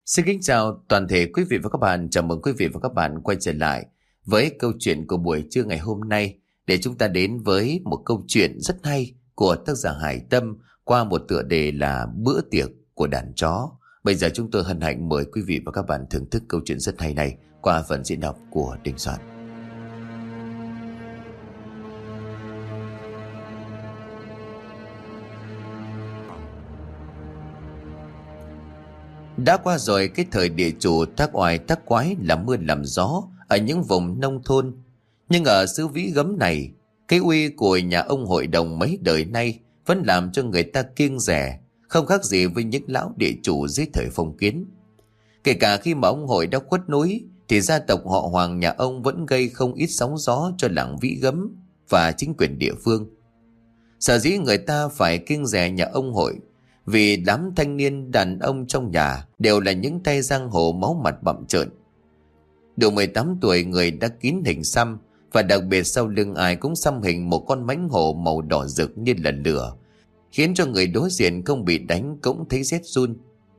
Xin kính chào toàn thể quý vị và các bạn. Chào mừng quý vị và các bạn quay trở lại với câu chuyện của buổi trưa ngày hôm nay, để chúng ta đến với một câu chuyện rất hay của tác giả Hải Tâm qua một tựa đề là Bữa tiệc của đàn chó. Bây giờ chúng tôi hân hạnh mời quý vị và các bạn thưởng thức câu chuyện rất hay này qua phần diễn đọc của Đình Soạn. Đã qua rồi cái thời địa chủ tác oai tác quái làm mưa làm gió ở những vùng nông thôn. Nhưng ở xứ Vĩ Gấm này, cái uy của nhà ông hội đồng mấy đời nay vẫn làm cho người ta kiêng dè, không khác gì với những lão địa chủ dưới thời phong kiến. Kể cả khi mà ông hội đã khuất núi, thì gia tộc họ Hoàng nhà ông vẫn gây không ít sóng gió cho làng Vĩ Gấm và chính quyền địa phương. Sở dĩ người ta phải kiêng dè nhà ông hội vì đám thanh niên đàn ông trong nhà đều là những tay giang hồ máu mặt bặm trợn. Đủ 18 tuổi người đã kín hình xăm, và đặc biệt sau lưng ai cũng xăm hình một con mãnh hổ màu đỏ rực như là lửa, khiến cho người đối diện không bị đánh cũng thấy rét run.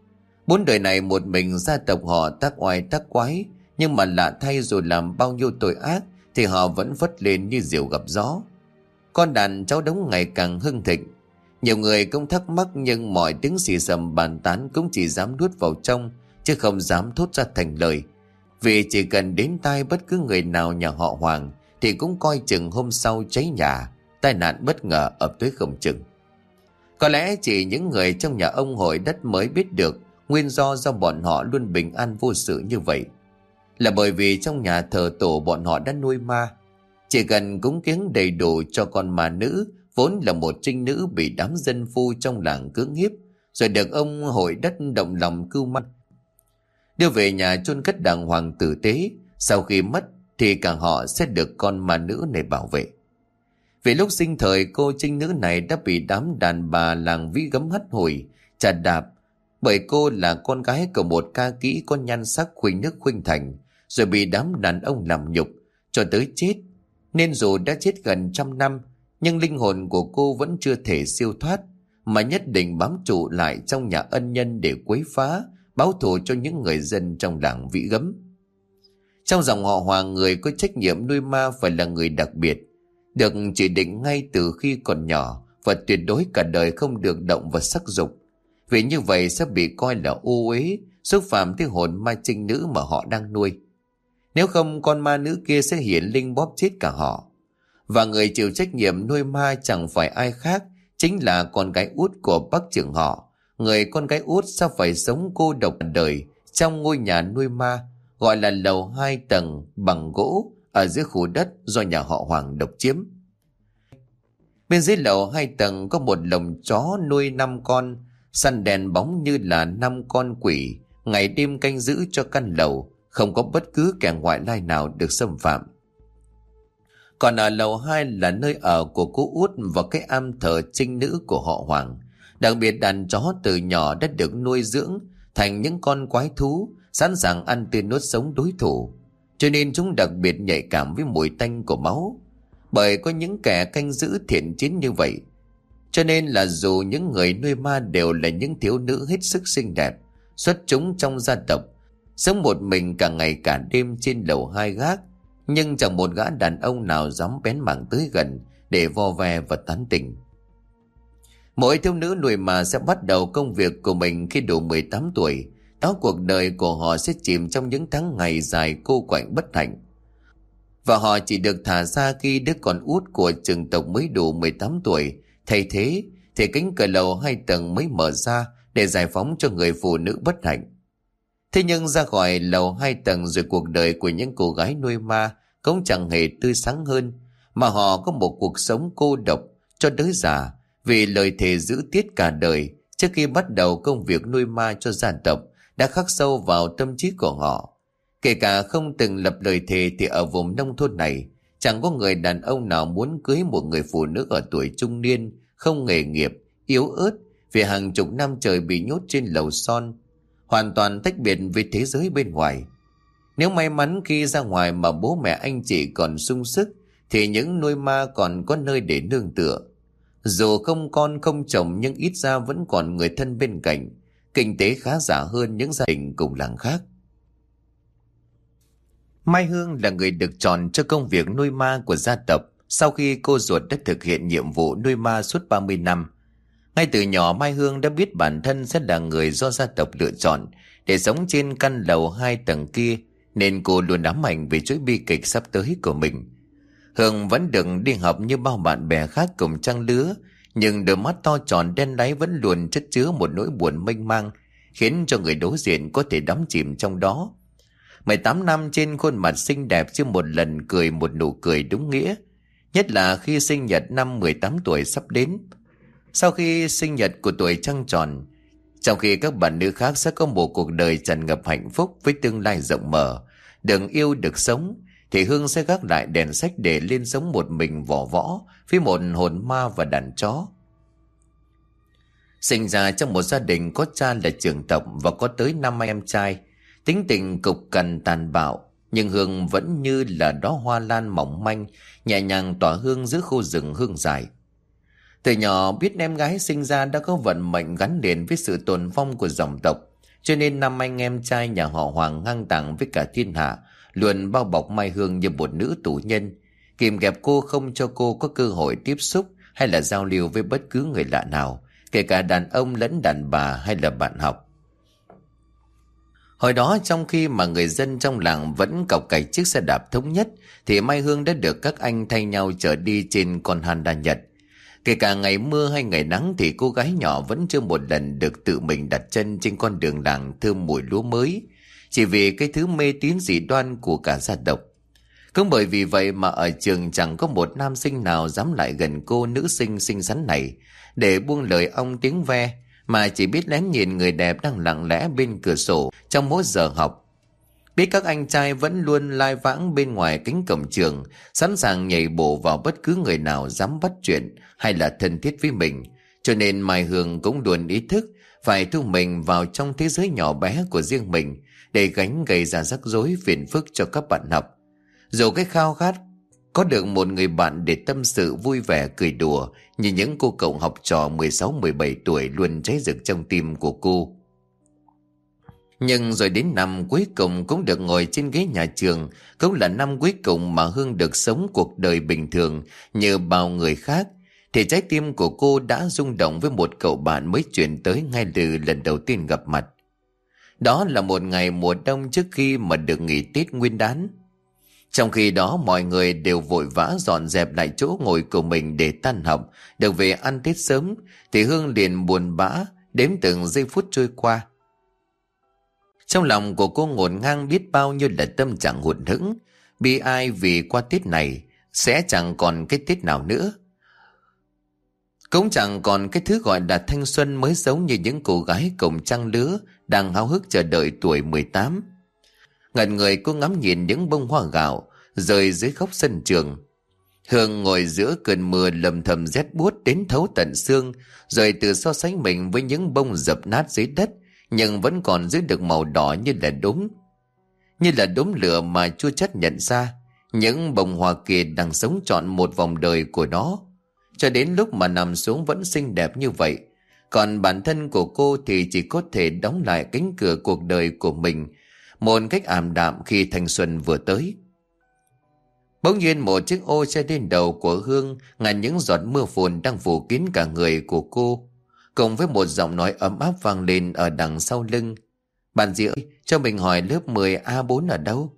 4 đời này một mình gia tộc họ tác oai tác quái, nhưng mà lạ thay dù làm bao nhiêu tội ác thì họ vẫn vất lên như diều gặp gió. Con đàn cháu đống ngày càng hưng thịnh. Nhiều người cũng thắc mắc, nhưng mọi tiếng xì xầm bàn tán cũng chỉ dám nuốt vào trong, chứ không dám thốt ra thành lời. Vì chỉ cần đến tai bất cứ người nào nhà họ Hoàng thì cũng coi chừng hôm sau cháy nhà, tai nạn bất ngờ ập tới không chừng. Có lẽ chỉ những người trong nhà ông hội đất mới biết được nguyên do bọn họ luôn bình an vô sự như vậy là bởi vì trong nhà thờ tổ bọn họ đã nuôi ma. Chỉ cần cúng kiếng đầy đủ cho con ma nữ, vốn là một trinh nữ bị đám dân phu trong làng cưỡng hiếp, rồi được ông hội đất động lòng cưu mang, đưa về nhà chôn cất đàng hoàng tử tế. Sau khi mất thì cả họ sẽ được con ma nữ này bảo vệ. Vì lúc sinh thời, cô trinh nữ này đã bị đám đàn bà làng Vĩ Gấm hất hủi, chà đạp, bởi cô là con gái của một ca kỹ có nhan sắc khuynh nước khuynh thành, rồi bị đám đàn ông làm nhục cho tới chết. Nên dù đã chết gần 100 năm, nhưng linh hồn của cô vẫn chưa thể siêu thoát, mà nhất định bám trụ lại trong nhà ân nhân để quấy phá, báo thù cho những người dân trong làng Vĩ Gấm. Trong dòng họ Hoàng, người có trách nhiệm nuôi ma phải là người đặc biệt, được chỉ định ngay từ khi còn nhỏ, và tuyệt đối cả đời không được động vào sắc dục, vì như vậy sẽ bị coi là ô uế, xúc phạm tới hồn ma trinh nữ mà họ đang nuôi. Nếu không, con ma nữ kia sẽ hiển linh bóp chết cả họ. Và người chịu trách nhiệm nuôi ma chẳng phải ai khác, chính là con gái út của bác trưởng họ. Người con gái út sẽ phải sống cô độc đời trong ngôi nhà nuôi ma, gọi là lầu 2 tầng bằng gỗ ở dưới khu đất do nhà họ Hoàng độc chiếm. Bên dưới lầu 2 tầng có một lồng chó nuôi 5 con, săn đèn bóng như là 5 con quỷ, ngày đêm canh giữ cho căn lầu, không có bất cứ kẻ ngoại lai nào được xâm phạm. Còn ở lầu 2 là nơi ở của cô út và cái am thờ trinh nữ của họ Hoàng. Đặc biệt đàn chó từ nhỏ đã được nuôi dưỡng thành những con quái thú, sẵn sàng ăn tươi nuốt sống đối thủ, cho nên chúng đặc biệt nhạy cảm với mùi tanh của máu. Bởi có những kẻ canh giữ thiện chiến như vậy, cho nên là dù những người nuôi ma đều là những thiếu nữ hết sức xinh đẹp, xuất chúng trong gia tộc, sống một mình cả ngày cả đêm trên lầu 2 gác, nhưng chẳng một gã đàn ông nào dám bén mảng tới gần để vo ve và tán tỉnh. Mỗi thiếu nữ nuôi ma sẽ bắt đầu công việc của mình khi đủ 18 tuổi. Đó, cuộc đời của họ sẽ chìm trong những tháng ngày dài cô quạnh bất hạnh. Và họ chỉ được thả ra khi đứa con út của trưởng tộc mới đủ 18 tuổi. Thay thế thì cánh cửa lầu 2 tầng mới mở ra để giải phóng cho người phụ nữ bất hạnh. Thế nhưng ra khỏi lầu 2 tầng rồi, cuộc đời của những cô gái nuôi ma cũng chẳng hề tươi sáng hơn, mà họ có một cuộc sống cô độc cho tới già, vì lời thề giữ tiết cả đời trước khi bắt đầu công việc nuôi ma cho gia tộc đã khắc sâu vào tâm trí của họ. Kể cả không từng lập lời thề thì ở vùng nông thôn này chẳng có người đàn ông nào muốn cưới một người phụ nữ ở tuổi trung niên, không nghề nghiệp, yếu ớt vì hàng chục năm trời bị nhốt trên lầu son, hoàn toàn tách biệt với thế giới bên ngoài. Nếu may mắn khi ra ngoài mà bố mẹ anh chị còn sung sức thì những nuôi ma còn có nơi để nương tựa. Dù không con không chồng nhưng ít ra vẫn còn người thân bên cạnh, kinh tế khá giả hơn những gia đình cùng làng khác. Mai Hương là người được chọn cho công việc nuôi ma của gia tộc sau khi cô ruột đã thực hiện nhiệm vụ nuôi ma suốt 30 năm. Ngay từ nhỏ Mai Hương đã biết bản thân sẽ là người do gia tộc lựa chọn để sống trên căn lầu 2 tầng kia, nên cô luôn ám ảnh về chuỗi bi kịch sắp tới của mình. Hương vẫn được đi học như bao bạn bè khác cùng trang lứa, nhưng đôi mắt to tròn đen láy vẫn luôn chất chứa một nỗi buồn mênh mang, khiến cho người đối diện có thể đắm chìm trong đó. 18 năm trên khuôn mặt xinh đẹp chưa một lần cười một nụ cười đúng nghĩa, nhất là khi sinh nhật năm 18 tuổi sắp đến. Sau khi sinh nhật của tuổi trăng tròn, trong khi các bạn nữ khác sẽ có một cuộc đời tràn ngập hạnh phúc với tương lai rộng mở, được yêu được sống, thì Hương sẽ gác lại đèn sách để lên sống một mình vỏ võ với một hồn ma và đàn chó. Sinh ra trong một gia đình có cha là trưởng tộc và có tới 5 em trai, tính tình cục cằn tàn bạo, nhưng Hương vẫn như là đóa hoa lan mỏng manh, nhẹ nhàng tỏa hương giữa khu rừng hương dài. Từ nhỏ biết em gái sinh ra đã có vận mệnh gắn liền với sự tồn vong của dòng tộc, cho nên 5 anh em trai nhà họ Hoàng ngang tàng với cả thiên hạ, luôn bao bọc Mai Hương như một nữ tù nhân, kìm kẹp cô không cho cô có cơ hội tiếp xúc hay là giao lưu với bất cứ người lạ nào, kể cả đàn ông lẫn đàn bà hay là bạn học. Hồi đó trong khi mà người dân trong làng vẫn cọc cày chiếc xe đạp thống nhất, thì Mai Hương đã được các anh thay nhau chở đi trên con Honda Nhật. Kể cả ngày mưa hay ngày nắng thì cô gái nhỏ vẫn chưa một lần được tự mình đặt chân trên con đường làng thơm mùi lúa mới, chỉ vì cái thứ mê tín dị đoan của cả gia tộc. Cũng bởi vì vậy mà ở trường chẳng có một nam sinh nào dám lại gần cô nữ sinh xinh xắn này để buông lời ong tiếng ve, mà chỉ biết lén nhìn người đẹp đang lặng lẽ bên cửa sổ trong mỗi giờ học. Biết các anh trai vẫn luôn lai vãng bên ngoài cánh cổng trường, sẵn sàng nhảy bổ vào bất cứ người nào dám bắt chuyện hay là thân thiết với mình, cho nên Mai Hương cũng luôn ý thức phải thu mình vào trong thế giới nhỏ bé của riêng mình để gánh gây ra rắc rối phiền phức cho các bạn học. Dù cái khao khát có được một người bạn để tâm sự vui vẻ cười đùa như những cô cậu học trò 16-17 tuổi luôn cháy rực trong tim của cô. Nhưng rồi đến năm cuối cùng cũng được ngồi trên ghế nhà trường, cũng là năm cuối cùng mà Hương được sống cuộc đời bình thường như bao người khác, thì trái tim của cô đã rung động với một cậu bạn mới chuyển tới ngay từ lần đầu tiên gặp mặt. Đó là một ngày mùa đông trước khi mà được nghỉ Tết Nguyên đán. Trong khi đó mọi người đều vội vã dọn dẹp lại chỗ ngồi của mình để tan học, được về ăn Tết sớm, thì Hương liền buồn bã đếm từng giây phút trôi qua. Trong lòng của cô ngổn ngang biết bao nhiêu là tâm trạng hụt hẫng, bi ai vì qua Tết này sẽ chẳng còn cái Tết nào nữa. Cũng chẳng còn cái thứ gọi là thanh xuân mới giống như những cô gái cùng trang lứa đang háo hức chờ đợi tuổi 18. Ngẩn người cô ngắm nhìn những bông hoa gạo rơi dưới góc sân trường. Hương ngồi giữa cơn mưa lầm thầm rét buốt đến thấu tận xương, rồi tự so sánh mình với những bông dập nát dưới đất nhưng vẫn còn giữ được màu đỏ như là đốm lửa mà chưa chắc nhận ra những bông hoa kia đang sống trọn một vòng đời của nó, cho đến lúc mà nằm xuống vẫn xinh đẹp như vậy. Còn bản thân của cô thì chỉ có thể đóng lại cánh cửa cuộc đời của mình một cách ảm đạm khi thanh xuân vừa tới. Bỗng nhiên một chiếc ô che lên đầu của Hương, ngàn những giọt mưa phùn đang phủ kín cả người của cô, cùng với một giọng nói ấm áp vang lên ở đằng sau lưng. Bạn dì ơi, cho mình hỏi lớp 10A4 ở đâu?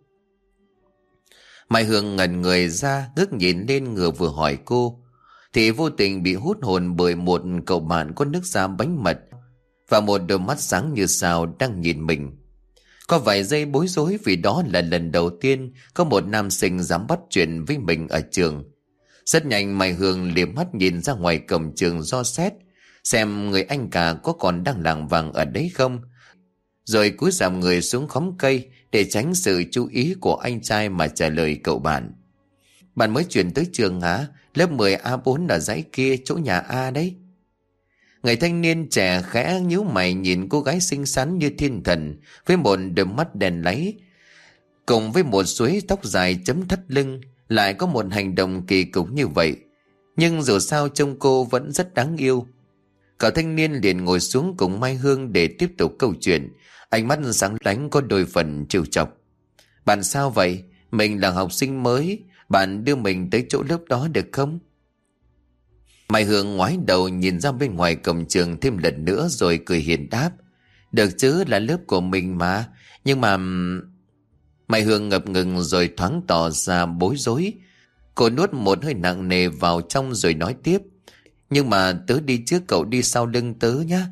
Mai Hương ngẩn người ra, ngước nhìn lên người vừa hỏi cô, thì vô tình bị hút hồn bởi một cậu bạn có nước da bánh mật và một đôi mắt sáng như sao đang nhìn mình. Có vài giây bối rối vì đó là lần đầu tiên có một nam sinh dám bắt chuyện với mình ở trường. Rất nhanh Mai Hương liếc mắt nhìn ra ngoài cổng trường do xét xem người anh cả có còn đang lảng vảng ở đấy không, rồi cúi giảm người xuống khóm cây để tránh sự chú ý của anh trai mà trả lời cậu bạn. Bạn mới chuyển tới trường hả? Lớp 10A4 ở dãy kia, chỗ nhà A đấy. Người thanh niên trẻ khẽ nhíu mày nhìn cô gái xinh xắn như thiên thần với một đôi mắt đèn láy, cùng với một suối tóc dài chấm thắt lưng, lại có một hành động kỳ cục như vậy. Nhưng dù sao trông cô vẫn rất đáng yêu. Cậu thanh niên liền ngồi xuống cùng Mai Hương để tiếp tục câu chuyện. Ánh mắt sáng lánh có đôi phần trêu chọc. Bạn sao vậy? Mình là học sinh mới. Bạn đưa mình tới chỗ lớp đó được không? Mai Hương ngoái đầu nhìn ra bên ngoài cổng trường thêm lần nữa rồi cười hiền đáp. Được chứ, là lớp của mình mà. Nhưng mà... Mai Hương ngập ngừng rồi thoáng tỏ ra bối rối. Cô nuốt một hơi nặng nề vào trong rồi nói tiếp. Nhưng mà tớ đi trước, cậu đi sau lưng tớ nhé.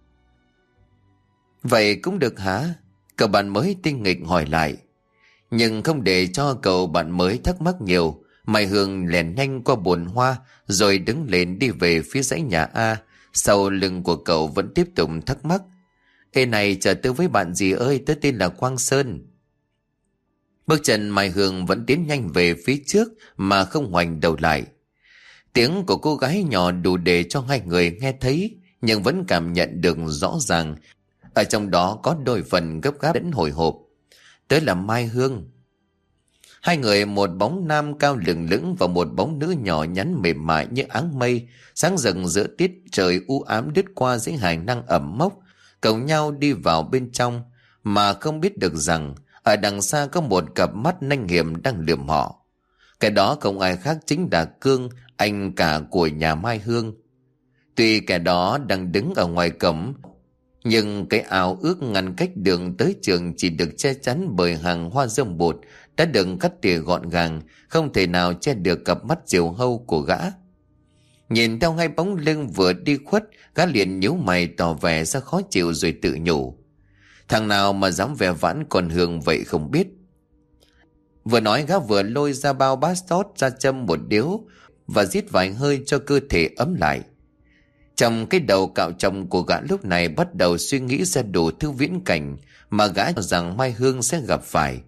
Vậy cũng được hả? Cậu bạn mới tinh nghịch hỏi lại. Nhưng không để cho cậu bạn mới thắc mắc nhiều, Mai Hương lèn nhanh qua bồn hoa rồi đứng lên đi về phía dãy nhà A. Sau lưng của cậu vẫn tiếp tục thắc mắc. Ê này, chờ tớ với bạn gì ơi, tớ tên là Quang Sơn. Bước chân Mai Hương vẫn tiến nhanh về phía trước mà không ngoảnh đầu lại. Tiếng của cô gái nhỏ đủ để cho hai người nghe thấy, nhưng vẫn cảm nhận được rõ ràng. Ở trong đó có đôi phần gấp gáp đến hồi hộp. Tớ là Mai Hương. Hai người, một bóng nam cao lừng lững và một bóng nữ nhỏ nhắn mềm mại như áng mây, sáng rừng giữa tiết trời u ám đứt qua dãy hành lang ẩm mốc, cùng nhau đi vào bên trong mà không biết được rằng ở đằng xa có một cặp mắt nanh hiểm đang lườm họ. Cái đó không ai khác chính là Cương, anh cả của nhà Mai Hương. Tuy kẻ đó đang đứng ở ngoài cổng, nhưng cái áo ước ngăn cách đường tới trường chỉ được che chắn bởi hàng hoa rơm bột đã được cắt tỉa gọn gàng, không thể nào che được cặp mắt diều hâu của gã. Nhìn theo hai bóng lưng vừa đi khuất, gã liền nhíu mày tỏ vẻ ra khó chịu rồi tự nhủ. Thằng nào mà dám vẻ vãn còn Hương vậy không biết. Vừa nói gã vừa lôi ra bao bát sót ra châm một điếu và rít vài hơi cho cơ thể ấm lại. Trong cái đầu cạo chồng của gã lúc này bắt đầu suy nghĩ ra đủ thứ viễn cảnh mà gã cho rằng Mai Hương sẽ gặp phải.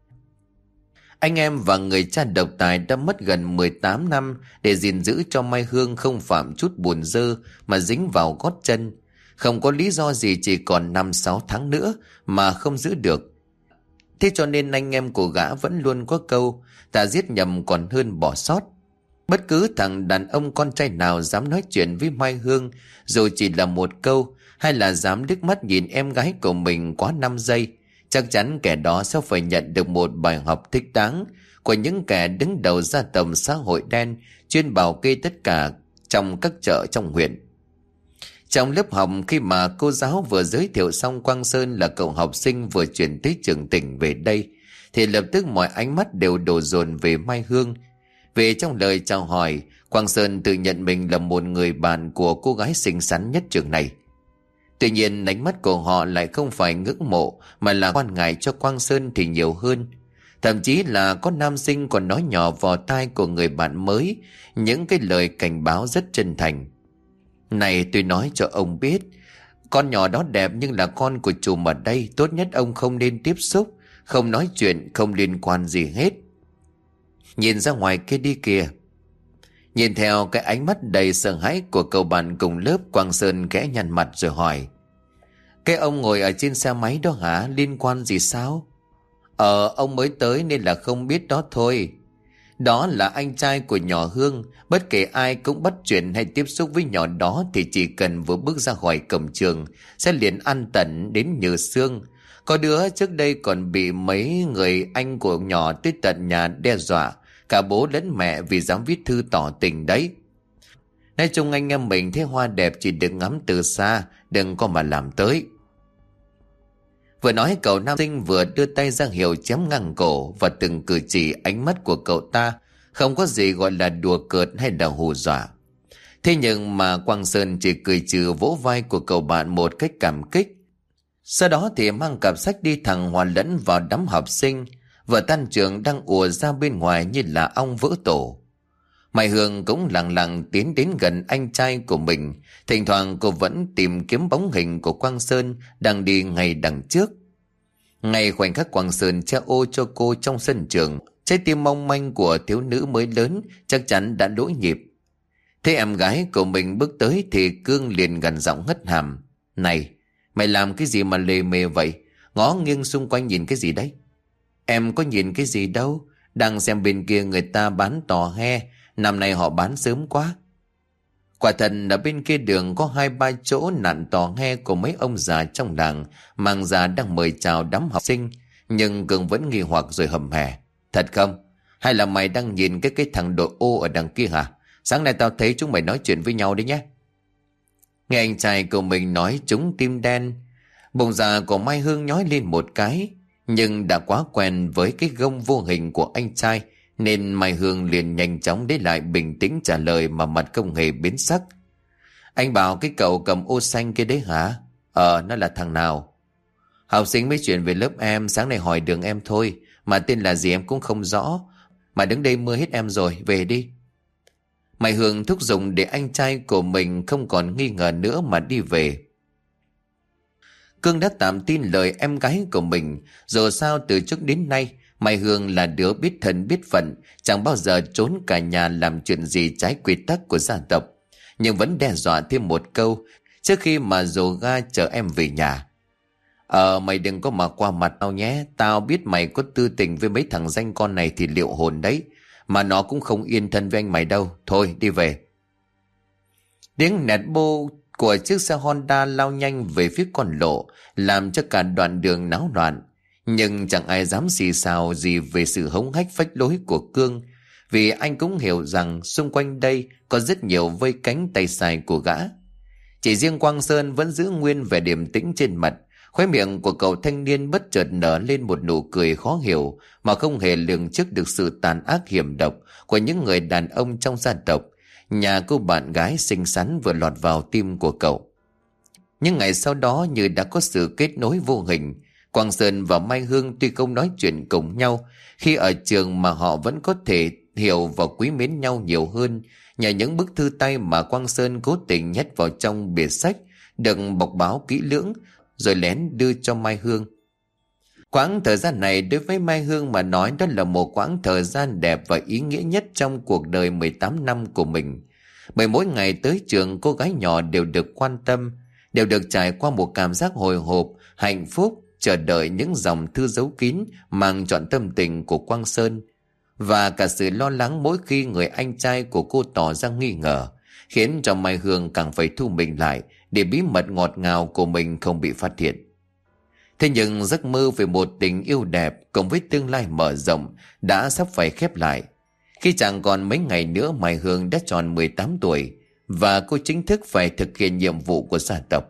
Anh em và người cha độc tài đã mất gần 18 năm để gìn giữ cho Mai Hương không phạm chút bùn dơ mà dính vào gót chân. Không có lý do gì chỉ còn 5-6 tháng nữa mà không giữ được. Thế cho nên anh em của gã vẫn luôn có câu ta giết nhầm còn hơn bỏ sót. Bất cứ thằng đàn ông con trai nào dám nói chuyện với Mai Hương dù chỉ là một câu, hay là dám liếc mắt nhìn em gái của mình quá 5 giây, chắc chắn kẻ đó sẽ phải nhận được một bài học thích đáng của những kẻ đứng đầu gia tầm xã hội đen chuyên bảo kê tất cả trong các chợ trong huyện. Trong lớp học, khi mà cô giáo vừa giới thiệu xong Quang Sơn là cậu học sinh vừa chuyển tới trường tỉnh về đây, thì lập tức mọi ánh mắt đều đổ dồn về Mai Hương. Về trong lời chào hỏi, Quang Sơn tự nhận mình là một người bạn của cô gái xinh xắn nhất trường này. Tuy nhiên ánh mắt của họ lại không phải ngưỡng mộ mà là quan ngại cho Quang Sơn thì nhiều hơn. Thậm chí là có nam sinh còn nói nhỏ vào tai của người bạn mới những cái lời cảnh báo rất chân thành. Này, tôi nói cho ông biết, con nhỏ đó đẹp nhưng là con của trùm ở đây, tốt nhất ông không nên tiếp xúc, không nói chuyện, không liên quan gì hết. Nhìn ra ngoài kia đi kìa. Nhìn theo cái ánh mắt đầy sợ hãi của cậu bạn cùng lớp, Quang Sơn khẽ nhăn mặt rồi hỏi. Cái ông ngồi ở trên xe máy đó hả? Liên quan gì sao? Ông mới tới nên là không biết đó thôi. Đó là anh trai của nhỏ Hương. Bất kể ai cũng bắt chuyện hay tiếp xúc với nhỏ đó thì chỉ cần vừa bước ra khỏi cổng trường sẽ liền ăn tận đến như xương. Có đứa trước đây còn bị mấy người anh của nhỏ tới tận nhà đe dọa cả bố lẫn mẹ vì dám viết thư tỏ tình đấy. Nói chung anh em mình thấy hoa đẹp chỉ được ngắm từ xa, đừng có mà làm tới. Vừa nói cậu nam sinh vừa đưa tay ra hiệu chém ngang cổ, và từng cử chỉ ánh mắt của cậu ta không có gì gọi là đùa cợt hay là hù dọa. Thế nhưng mà Quang Sơn chỉ cười trừ vỗ vai của cậu bạn một cách cảm kích. Sau đó thì mang cặp sách đi thẳng hòa lẫn vào đám học sinh. Vợ tan trường đang ùa ra bên ngoài như là ong vỡ tổ. Mai Hương cũng lặng lặng tiến đến gần anh trai của mình. Thỉnh thoảng cô vẫn tìm kiếm bóng hình của Quang Sơn đang đi ngay đằng trước. Ngay khoảnh khắc Quang Sơn che ô cho cô trong sân trường, trái tim mong manh của thiếu nữ mới lớn chắc chắn đã lỗi nhịp. Thế em gái của mình bước tới thì Cương liền gằn giọng hất hàm. Này, mày làm cái gì mà lề mề vậy? Ngó nghiêng xung quanh nhìn cái gì đấy? Em có nhìn cái gì đâu, đang xem bên kia người ta bán tò he, năm nay họ bán sớm quá. Quả thật ở bên kia đường có 2-3 chỗ nạn tò he của mấy ông già trong làng mang ra đang mời chào đám học sinh. Nhưng Cường vẫn nghi hoặc rồi hầm hè: Thật không? Hay là mày đang nhìn cái thằng đội ô ở đằng kia hả? Sáng nay tao thấy chúng mày nói chuyện với nhau đấy nhé. Nghe anh trai của mình nói chúng tim đen. Bụng dạ của Mai Hương nhói lên một cái. Nhưng đã quá quen với cái gông vô hình của anh trai, nên Mai Hương liền nhanh chóng lấy lại bình tĩnh trả lời mà mặt không hề biến sắc. Anh bảo cái cậu cầm ô xanh kia đấy hả? Nó là thằng nào? Học sinh mới chuyển về lớp em, sáng nay hỏi đường em thôi, mà tên là gì em cũng không rõ. Mà đứng đây mưa hết em rồi, về đi. Mai Hương thúc giục để anh trai của mình không còn nghi ngờ nữa mà đi về. Cương đã tạm tin lời em gái của mình. Dù sao từ trước đến nay Mai Hương là đứa biết thân biết phận, chẳng bao giờ trốn cả nhà làm chuyện gì trái quy tắc của gia tộc. Nhưng vẫn đe dọa thêm một câu trước khi mà dồ ga chở em về nhà: Mày đừng có mà qua mặt tao nhé. Tao biết mày có tư tình với mấy thằng danh con này thì liệu hồn đấy. Mà nó cũng không yên thân với anh mày đâu. Thôi đi về. Tiếng nẹt bô của chiếc xe Honda lao nhanh về phía con lộ, làm cho cả đoạn đường náo loạn. Nhưng chẳng ai dám xì xào gì về sự hống hách phách lối của Cương, vì anh cũng hiểu rằng xung quanh đây có rất nhiều vây cánh tay sai của gã. Chỉ riêng Quang Sơn vẫn giữ nguyên vẻ điềm tĩnh trên mặt. Khóe miệng của cậu thanh niên bất chợt nở lên một nụ cười khó hiểu, mà không hề lường trước được sự tàn ác hiểm độc của những người đàn ông trong gia tộc. Nhà cô bạn gái xinh xắn vừa lọt vào tim của cậu. Nhưng ngày sau đó như đã có sự kết nối vô hình. Quang Sơn và Mai Hương tuy không nói chuyện cùng nhau khi ở trường, mà họ vẫn có thể hiểu và quý mến nhau nhiều hơn nhờ những bức thư tay mà Quang Sơn cố tình nhét vào trong bìa sách, được bọc báo kỹ lưỡng rồi lén đưa cho Mai Hương. Quãng thời gian này đối với Mai Hương mà nói, đó là một quãng thời gian đẹp và ý nghĩa nhất trong cuộc đời 18 năm của mình. Bởi mỗi ngày tới trường, cô gái nhỏ đều được quan tâm, đều được trải qua một cảm giác hồi hộp, hạnh phúc, chờ đợi những dòng thư giấu kín mang trọn tâm tình của Quang Sơn. Và cả sự lo lắng mỗi khi người anh trai của cô tỏ ra nghi ngờ, khiến cho Mai Hương càng phải thu mình lại để bí mật ngọt ngào của mình không bị phát hiện. Thế nhưng giấc mơ về một tình yêu đẹp cùng với tương lai mở rộng đã sắp phải khép lại. Khi chẳng còn mấy ngày nữa, Mai Hương đã tròn 18 tuổi và cô chính thức phải thực hiện nhiệm vụ của gia tộc.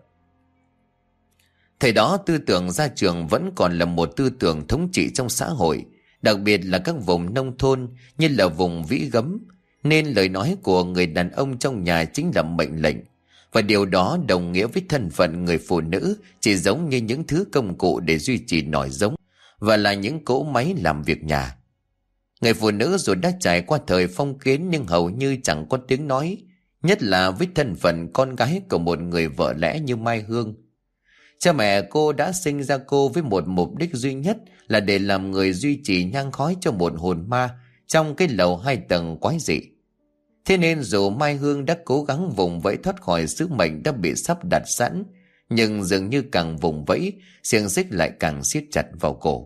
Thời đó tư tưởng ra trường vẫn còn là một tư tưởng thống trị trong xã hội, đặc biệt là các vùng nông thôn như là vùng Vĩ Gấm, nên lời nói của người đàn ông trong nhà chính là mệnh lệnh. Và điều đó đồng nghĩa với thân phận người phụ nữ chỉ giống như những thứ công cụ để duy trì nòi giống, và là những cỗ máy làm việc nhà. Người phụ nữ dù đã trải qua thời phong kiến nhưng hầu như chẳng có tiếng nói, nhất là với thân phận con gái của một người vợ lẽ như Mai Hương. Cha mẹ cô đã sinh ra cô với một mục đích duy nhất là để làm người duy trì nhang khói cho một hồn ma trong cái lầu 2 tầng quái dị. Thế nên dù Mai Hương đã cố gắng vùng vẫy thoát khỏi sứ mệnh đã bị sắp đặt sẵn, nhưng dường như càng vùng vẫy, xiềng xích lại càng siết chặt vào cổ.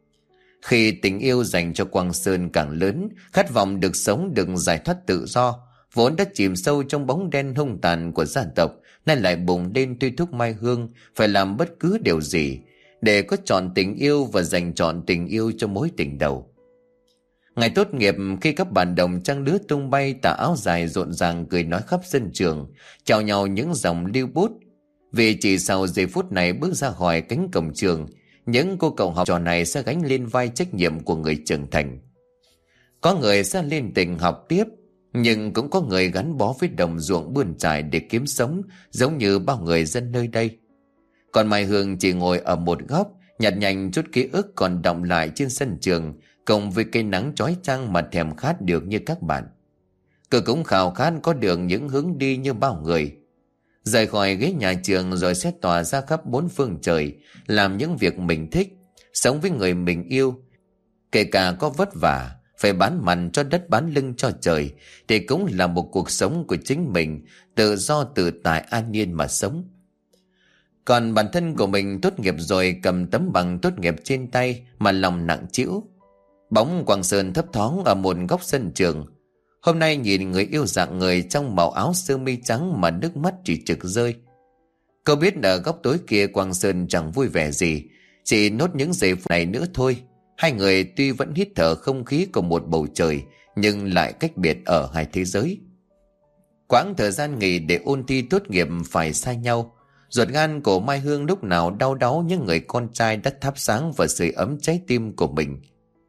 Khi tình yêu dành cho Quang Sơn càng lớn, khát vọng được sống, được giải thoát tự do, vốn đã chìm sâu trong bóng đen hung tàn của gia tộc, nay lại bùng lên tuy thúc Mai Hương phải làm bất cứ điều gì để có trọn tình yêu và dành trọn tình yêu cho mối tình đầu. Ngày tốt nghiệp, khi các bạn đồng trang lứa tung bay, tà áo dài rộn ràng cười nói khắp sân trường, chào nhau những dòng lưu bút. Vì chỉ sau giây phút này bước ra khỏi cánh cổng trường, những cô cậu học trò này sẽ gánh lên vai trách nhiệm của người trưởng thành. Có người sẽ lên tỉnh học tiếp, nhưng cũng có người gắn bó với đồng ruộng bươn trải để kiếm sống, giống như bao người dân nơi đây. Còn Mai Hương chỉ ngồi ở một góc, nhặt nhạnh chút ký ức còn đọng lại trên sân trường, cộng với cây nắng chói chang mà thèm khát được như các bạn. Cô cũng khao khát có được những hướng đi như bao người. Rời khỏi ghế nhà trường rồi sẽ tỏa ra khắp bốn phương trời, làm những việc mình thích, sống với người mình yêu. Kể cả có vất vả, phải bán mặt cho đất bán lưng cho trời, thì cũng là một cuộc sống của chính mình, tự do tự tại an nhiên mà sống. Còn bản thân của mình tốt nghiệp rồi, cầm tấm bằng tốt nghiệp trên tay mà lòng nặng trĩu. Bóng Quang Sơn thấp thoáng ở một góc sân trường. Hôm nay nhìn người yêu dạng người trong màu áo sơ mi trắng mà nước mắt chỉ trực rơi. Cô biết ở góc tối kia Quang Sơn chẳng vui vẻ gì, chỉ nốt những giây phút này nữa thôi. Hai người tuy vẫn hít thở không khí của một bầu trời, nhưng lại cách biệt ở hai thế giới. Quãng thời gian nghỉ để ôn thi tốt nghiệp phải xa nhau. Ruột gan của Mai Hương lúc nào đau đáu những người con trai đã thắp sáng và sưởi ấm trái tim của mình.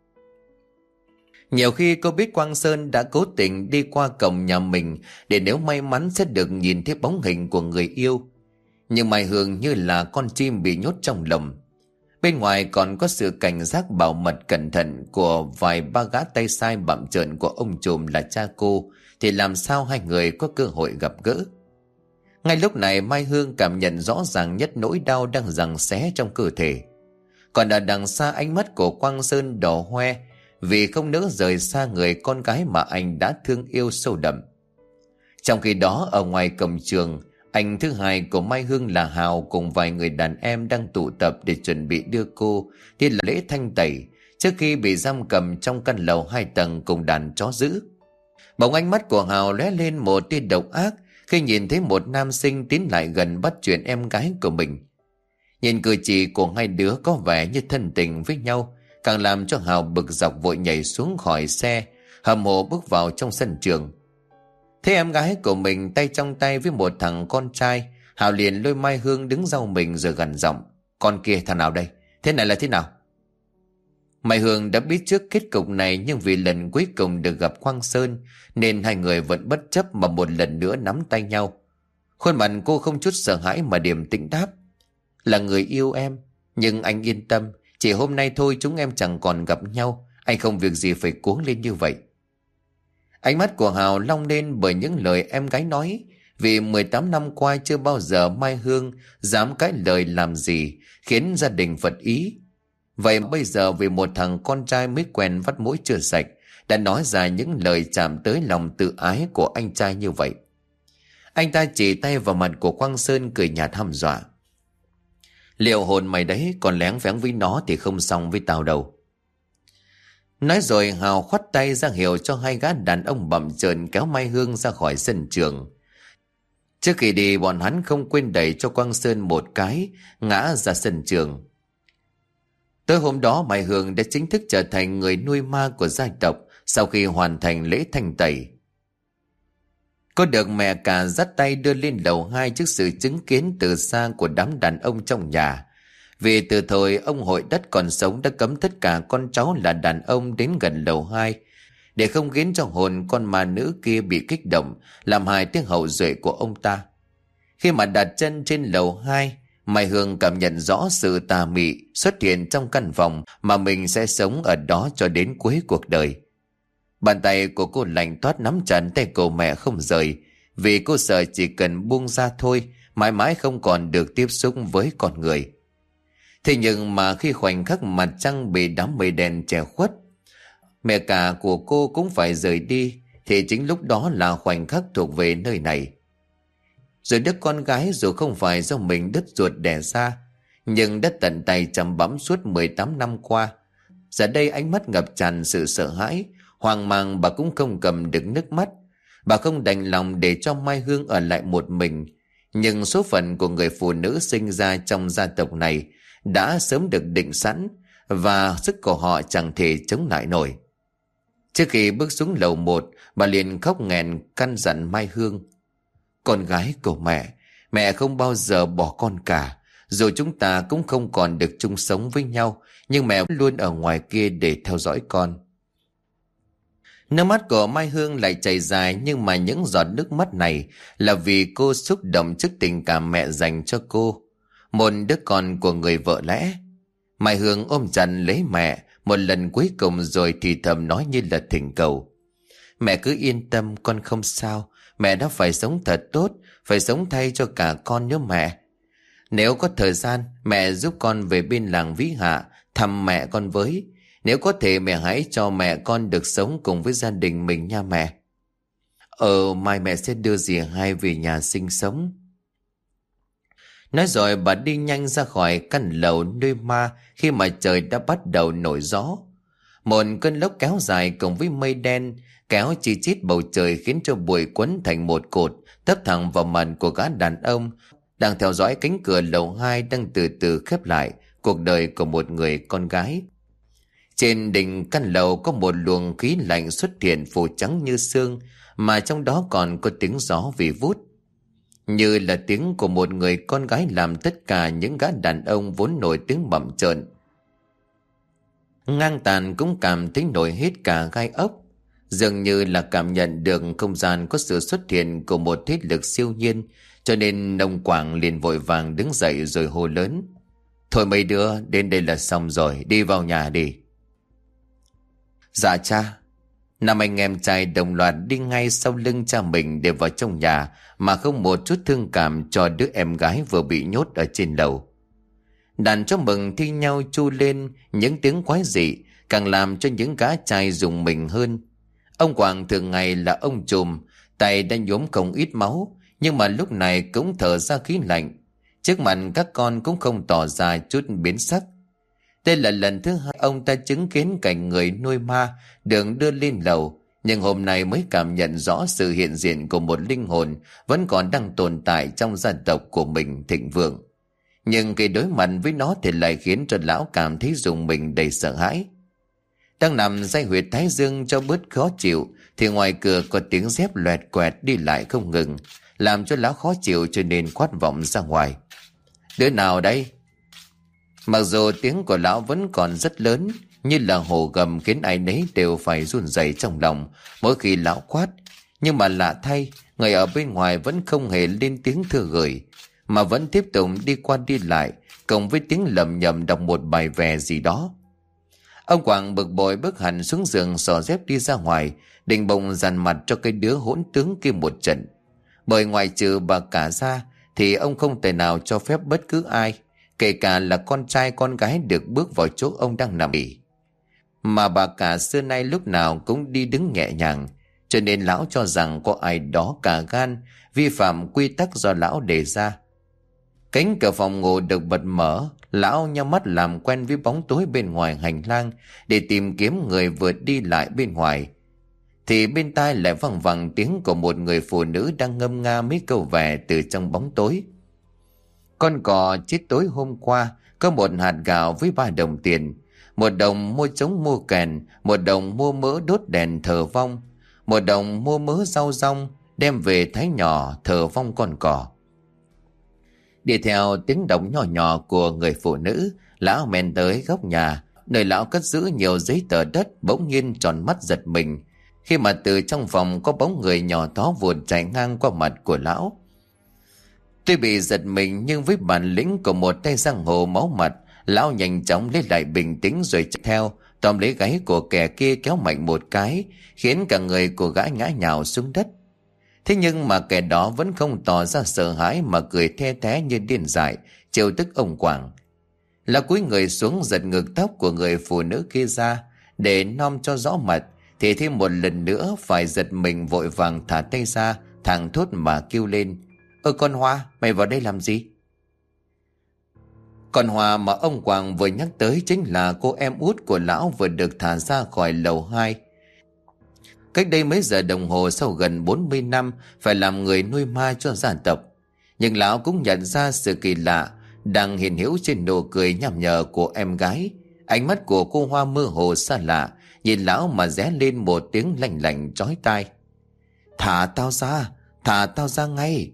Nhiều khi cô biết Quang Sơn đã cố tình đi qua cổng nhà mình để nếu may mắn sẽ được nhìn thấy bóng hình của người yêu. Nhưng Mai Hương như là con chim bị nhốt trong lồng. Bên ngoài còn có sự cảnh giác bảo mật cẩn thận của vài ba gã tay sai bặm trợn của ông trùm là cha cô, thì làm sao hai người có cơ hội gặp gỡ. Ngay lúc này Mai Hương cảm nhận rõ ràng nhất nỗi đau đang giằng xé trong cơ thể. Còn ở đằng xa ánh mắt của Quang Sơn đỏ hoe vì không nỡ rời xa người con gái mà anh đã thương yêu sâu đậm. Trong khi đó ở ngoài cổng trường, anh thứ hai của Mai Hương là Hào cùng vài người đàn em đang tụ tập để chuẩn bị đưa cô đi lễ thanh tẩy trước khi bị giam cầm trong căn lầu 2 tầng cùng đàn chó dữ. Bỗng ánh mắt của Hào lóe lên một tia độc ác khi nhìn thấy một nam sinh tiến lại gần bắt chuyện em gái của mình. Nhìn cử chỉ của hai đứa có vẻ như thân tình với nhau, càng làm cho Hào bực dọc vội nhảy xuống khỏi xe, hầm hồ bước vào trong sân trường. Thấy em gái của mình tay trong tay với một thằng con trai, Hào liền lôi Mai Hương đứng sau mình rồi gằn giọng: "Con kia thằng nào đây? Thế này là thế nào?" Mai Hương đã biết trước kết cục này, nhưng vì lần cuối cùng được gặp Quang Sơn nên hai người vẫn bất chấp mà một lần nữa nắm tay nhau. Khuôn mặt cô không chút sợ hãi mà điềm tĩnh đáp: "Là người yêu em, nhưng anh yên tâm, chỉ hôm nay thôi chúng em chẳng còn gặp nhau, anh không việc gì phải cuống lên như vậy." Ánh mắt của Hào long lên bởi những lời em gái nói, vì 18 năm qua chưa bao giờ Mai Hương dám cãi lời làm gì khiến gia đình phật ý. Vậy bây giờ vì một thằng con trai mới quen vắt mũi chưa sạch đã nói ra những lời chạm tới lòng tự ái của anh trai như vậy. Anh ta chỉ tay vào mặt của Quang Sơn cười nhạt hăm dọa: "Liệu hồn mày đấy, còn lén phén với nó thì không xong với tao đâu." Nói rồi Hào khoắt tay ra hiệu cho hai gã đàn ông bặm trợn kéo Mai Hương ra khỏi sân trường. Trước khi đi bọn hắn không quên đẩy cho Quang Sơn một cái, ngã ra sân trường. Tới hôm đó Mai Hương đã chính thức trở thành người nuôi ma của gia tộc sau khi hoàn thành lễ thanh tẩy. Cô được mẹ cả dắt tay đưa lên lầu 2 trước sự chứng kiến từ xa của đám đàn ông trong nhà. Vì từ thời ông Hội Đất còn sống đã cấm tất cả con cháu là đàn ông đến gần lầu 2 để không khiến cho hồn con ma nữ kia bị kích động, làm hại tiếng hậu duệ của ông ta. Khi mà đặt chân trên lầu 2, Mai Hương cảm nhận rõ sự tà mị xuất hiện trong căn phòng mà mình sẽ sống ở đó cho đến cuối cuộc đời. Bàn tay của cô lạnh toát nắm chặt tay của mẹ không rời, vì cô sợ chỉ cần buông ra thôi, mãi mãi không còn được tiếp xúc với con người. Thế nhưng mà khi khoảnh khắc mặt trăng bị đám mây đen che khuất, mẹ cả của cô cũng phải rời đi, thì chính lúc đó là khoảnh khắc thuộc về nơi này. Rồi đứa con gái dù không phải do mình đứt ruột đẻ ra, nhưng đã tận tay chăm bẵm suốt 18 năm qua. Giờ đây ánh mắt ngập tràn sự sợ hãi, hoang mang, bà cũng không cầm được nước mắt. Bà không đành lòng để cho Mai Hương ở lại một mình, nhưng số phận của người phụ nữ sinh ra trong gia tộc này đã sớm được định sẵn, và sức của họ chẳng thể chống lại nổi. Trước khi bước xuống lầu 1, bà liền khóc nghẹn căn dặn Mai Hương: "Con gái của mẹ không bao giờ bỏ con cả. Dù chúng ta cũng không còn được chung sống với nhau, nhưng mẹ luôn ở ngoài kia để theo dõi con." Nước mắt của Mai Hương lại chảy dài, nhưng mà những giọt nước mắt này là vì cô xúc động trước tình cảm mẹ dành cho cô, một đứa con của người vợ lẽ. Mai Hương ôm chặt lấy mẹ một lần cuối cùng rồi thì thầm nói như là thỉnh cầu: "Mẹ cứ yên tâm, con không sao. Mẹ đã phải sống thật tốt, phải sống thay cho cả con nữa mẹ. Nếu có thời gian, mẹ giúp con về bên làng Vĩ Hạ thăm mẹ con với. Nếu có thể mẹ hãy cho mẹ con được sống cùng với gia đình mình nha mẹ." Mai mẹ sẽ đưa dì hai về nhà sinh sống." Nói rồi bà đi nhanh ra khỏi căn lầu nuôi ma khi mà trời đã bắt đầu nổi gió. Một cơn lốc kéo dài cùng với mây đen kéo chi chít bầu trời, khiến cho bụi quấn thành một cột tấp thẳng vào mặt của gã đàn ông đang theo dõi cánh cửa lầu 2 đang từ từ khép lại cuộc đời của một người con gái. Trên đỉnh căn lầu có một luồng khí lạnh xuất hiện, phủ trắng như sương, mà trong đó còn có tiếng gió vì vút, như là tiếng của một người con gái làm tất cả những gã đàn ông vốn nổi tiếng bặm trợn ngang tàn cũng cảm thấy nổi hết cả gai ốc, dường như là cảm nhận được không gian có sự xuất hiện của một thế lực siêu nhiên. Cho nên ông Quảng liền vội vàng đứng dậy rồi hô lớn: "Thôi mấy đứa, đến đây là xong rồi, đi vào nhà đi." "Dạ cha." Năm anh em trai đồng loạt đi ngay sau lưng cha mình để vào trong nhà, mà không một chút thương cảm cho đứa em gái vừa bị nhốt ở trên lầu. Đàn chó mừng thi nhau chu lên, những tiếng quái dị càng làm cho những gã trai rùng mình hơn. Ông Quảng thường ngày là ông trùm, tay đã nhuốm không ít máu, nhưng mà lúc này cũng thở ra khí lạnh. Trước mặt các con cũng không tỏ ra chút biến sắc. Đây là lần thứ hai ông ta chứng kiến cảnh người nuôi ma được đưa lên lầu, nhưng hôm nay mới cảm nhận rõ sự hiện diện của một linh hồn vẫn còn đang tồn tại trong gia tộc của mình thịnh vượng. Nhưng khi đối mặt với nó thì lại khiến cho lão cảm thấy rùng mình đầy sợ hãi. Đang nằm day huyệt thái dương cho bớt khó chịu thì ngoài cửa có tiếng dép loẹt quẹt đi lại không ngừng, làm cho lão khó chịu cho nên quát vọng ra ngoài: "Đứa nào đây?" Mặc dù tiếng của lão vẫn còn rất lớn, như là hồ gầm, khiến ai nấy đều phải run rẩy trong lòng mỗi khi lão quát. Nhưng mà lạ thay, người ở bên ngoài vẫn không hề lên tiếng thưa gửi, mà vẫn tiếp tục đi qua đi lại, cộng với tiếng lầm nhầm đọc một bài vè gì đó. Ông Quảng bực bội bước hẳn xuống giường, xỏ dép đi ra ngoài, định bụng dằn mặt cho cái đứa hỗn tướng kia một trận. Bởi ngoài trừ bà cả ra thì ông không thể nào cho phép bất cứ ai, kể cả là con trai con gái, được bước vào chỗ ông đang nằm nghỉ. Mà bà cả xưa nay lúc nào cũng đi đứng nhẹ nhàng, cho nên lão cho rằng có ai đó cả gan vi phạm quy tắc do lão đề ra. Cánh cửa phòng ngủ được bật mở, lão nhắm mắt làm quen với bóng tối bên ngoài hành lang để tìm kiếm người vừa đi lại bên ngoài. Thì bên tai lại văng vẳng tiếng của một người phụ nữ đang ngâm nga mấy câu vè từ trong bóng tối. Con cò chết tối hôm qua có một hạt gạo với 3 đồng tiền, 1 đồng mua trống mua kèn, 1 đồng mua mỡ đốt đèn thờ vong, 1 đồng mua mớ rau rong đem về thái nhỏ thờ vong con cò. Đi theo tiếng động nhỏ nhỏ của người phụ nữ, lão men tới góc nhà nơi lão cất giữ nhiều giấy tờ đất, bỗng nhiên tròn mắt giật mình khi mà từ trong phòng có bóng người nhỏ tó vụt chạy ngang qua mặt của lão. Tuy bị giật mình nhưng với bản lĩnh của một tay giang hồ máu mặt, lão nhanh chóng lấy lại bình tĩnh rồi chạy theo, tóm lấy gáy của kẻ kia kéo mạnh một cái, khiến cả người của gã ngã nhào xuống đất. Thế nhưng mà kẻ đó vẫn không tỏ ra sợ hãi mà cười the thé như điên dại, trêu tức ông Quảng. Lão cúi người xuống giật ngực tóc của người phụ nữ kia ra để nom cho rõ mặt, thì thêm một lần nữa phải giật mình vội vàng thả tay ra, thẳng thốt mà kêu lên: "Ơ con Hoa, mày vào đây làm gì?" Con Hoa mà ông Quảng vừa nhắc tới chính là cô em út của lão vừa được thả ra khỏi lầu 2. Cách đây mấy giờ đồng hồ, sau gần 40 năm phải làm người nuôi ma cho gia tộc. Nhưng lão cũng nhận ra sự kỳ lạ đang hiện hữu trên nụ cười nham nhở của em gái. Ánh mắt của cô Hoa mơ hồ xa lạ, nhìn lão mà ré lên một tiếng lạnh lạnh chói tai: "Thả tao ra, thả tao ra ngay!"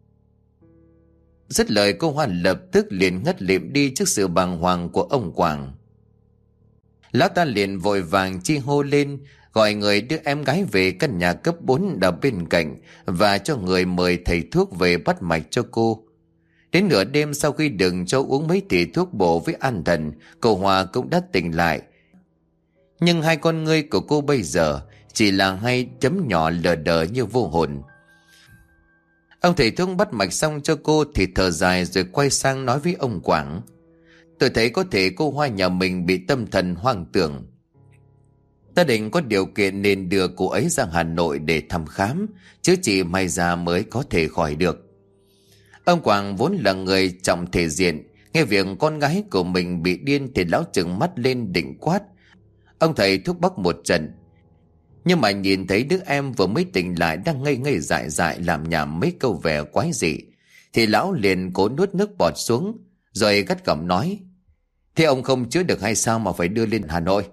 Dứt lời, cô Hoa lập tức liền ngất lịm đi trước sự bàng hoàng của ông Quảng. Lão ta liền vội vàng chi hô lên, gọi người đưa em gái về căn nhà cấp 4 ở bên cạnh và cho người mời thầy thuốc về bắt mạch cho cô. Đến nửa đêm, sau khi đừng cho uống mấy tỷ thuốc bổ với an thần, cô Hoa cũng đã tỉnh lại. Nhưng hai con ngươi của cô bây giờ chỉ là hai chấm nhỏ lờ đờ như vô hồn. Ông thầy thuốc bắt mạch xong cho cô thì thở dài rồi quay sang nói với ông Quảng: "Tôi thấy có thể cô Hoa nhà mình bị tâm thần hoang tưởng. Ta định có điều kiện nên đưa cô ấy ra Hà Nội để thăm khám, chứ chỉ may ra mới có thể khỏi được." Ông Quảng vốn là người trọng thể diện, nghe việc con gái của mình bị điên thì lão trừng mắt lên định quát. Ông thầy thuốc bắc một trận, nhưng mà nhìn thấy đứa em vừa mới tỉnh lại đang ngây ngây dại dại làm nhảm mấy câu vẻ quái dị, thì lão liền cố nuốt nước bọt xuống, rồi gắt gỏng nói: Thế ông không chữa được hay sao mà phải đưa lên Hà Nội?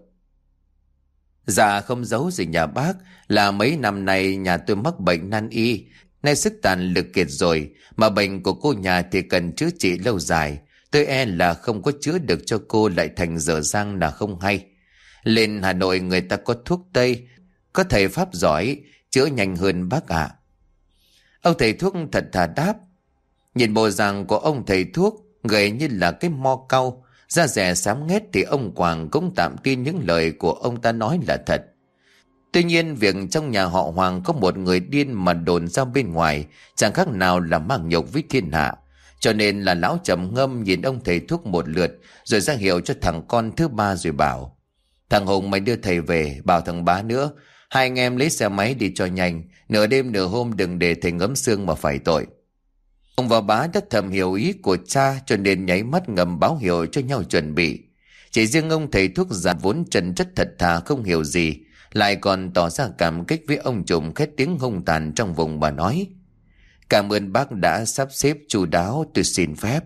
Dạ không giấu gì nhà bác, là mấy năm nay nhà tôi mắc bệnh nan y, nay sức tàn lực kiệt rồi, mà bệnh của cô nhà thì cần chữa trị lâu dài. Tôi e là không có chữa được cho cô, lại thành dở dang là không hay. Lên Hà Nội người ta có thuốc Tây, có thầy pháp giỏi, chữa nhanh hơn bác ạ. Ông thầy thuốc thật thà đáp. Nhìn bộ dạng của ông thầy thuốc gầy như là cái mo cau, da dẻ xám nghét, thì ông Quảng cũng tạm tin những lời của ông ta nói là thật. Tuy nhiên việc trong nhà họ Hoàng có một người điên mà đồn ra bên ngoài chẳng khác nào là mang nhục với thiên hạ. Cho nên là lão trầm ngâm nhìn ông thầy thuốc một lượt, rồi ra hiệu cho thằng con thứ ba, rồi bảo: Thằng Hùng mày đưa thầy về, bảo thằng Bá nữa, hai anh em lấy xe máy đi cho nhanh, nửa đêm nửa hôm đừng để thầy ngấm xương mà phải tội. Ông và Bá đã thầm hiểu ý của cha, cho nên nháy mắt ngầm báo hiệu cho nhau chuẩn bị. Chỉ riêng ông thầy thuốc già vốn trần chất thật thà không hiểu gì, lại còn tỏ ra cảm kích với ông trùm khét tiếng hung tàn trong vùng, mà nói: Cảm ơn bác đã sắp xếp chu đáo, tôi xin phép.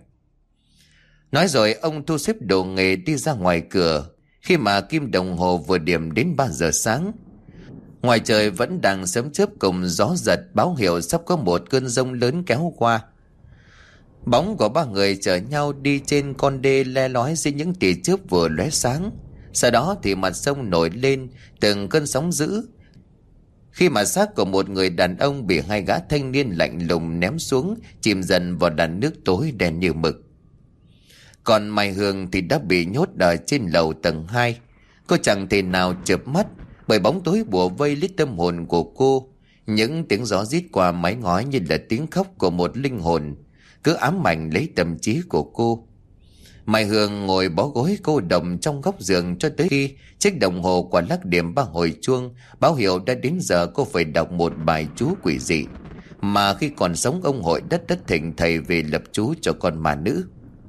Nói rồi ông thu xếp đồ nghề đi ra ngoài cửa, khi mà kim đồng hồ vừa điểm đến 3 giờ sáng. Ngoài trời vẫn đang sấm chớp cùng gió giật, báo hiệu sắp có một cơn giông lớn kéo qua. Bóng của ba người chở nhau đi trên con đê le lói dưới những tia chớp vừa lóe sáng. Sau đó thì mặt sông nổi lên từng cơn sóng dữ, khi mà xác của một người đàn ông bị hai gã thanh niên lạnh lùng ném xuống, chìm dần vào làn nước tối đen như mực. Còn Mai Hương thì đã bị nhốt ở trên lầu tầng 2. Cô chẳng thể nào chợp mắt, bởi bóng tối bủa vây lấy tâm hồn của cô. Những tiếng gió rít qua mái ngói như là tiếng khóc của một linh hồn, cứ ám ảnh lấy tâm trí của cô. Mai Hương ngồi bó gối cô độc trong góc giường cho tới khi chiếc đồng hồ quả lắc điểm 3 hồi chuông, báo hiệu đã đến giờ cô phải đọc một bài chú quỷ dị mà khi còn sống ông Hội đất thỉnh thầy về lập chú cho con ma nữ.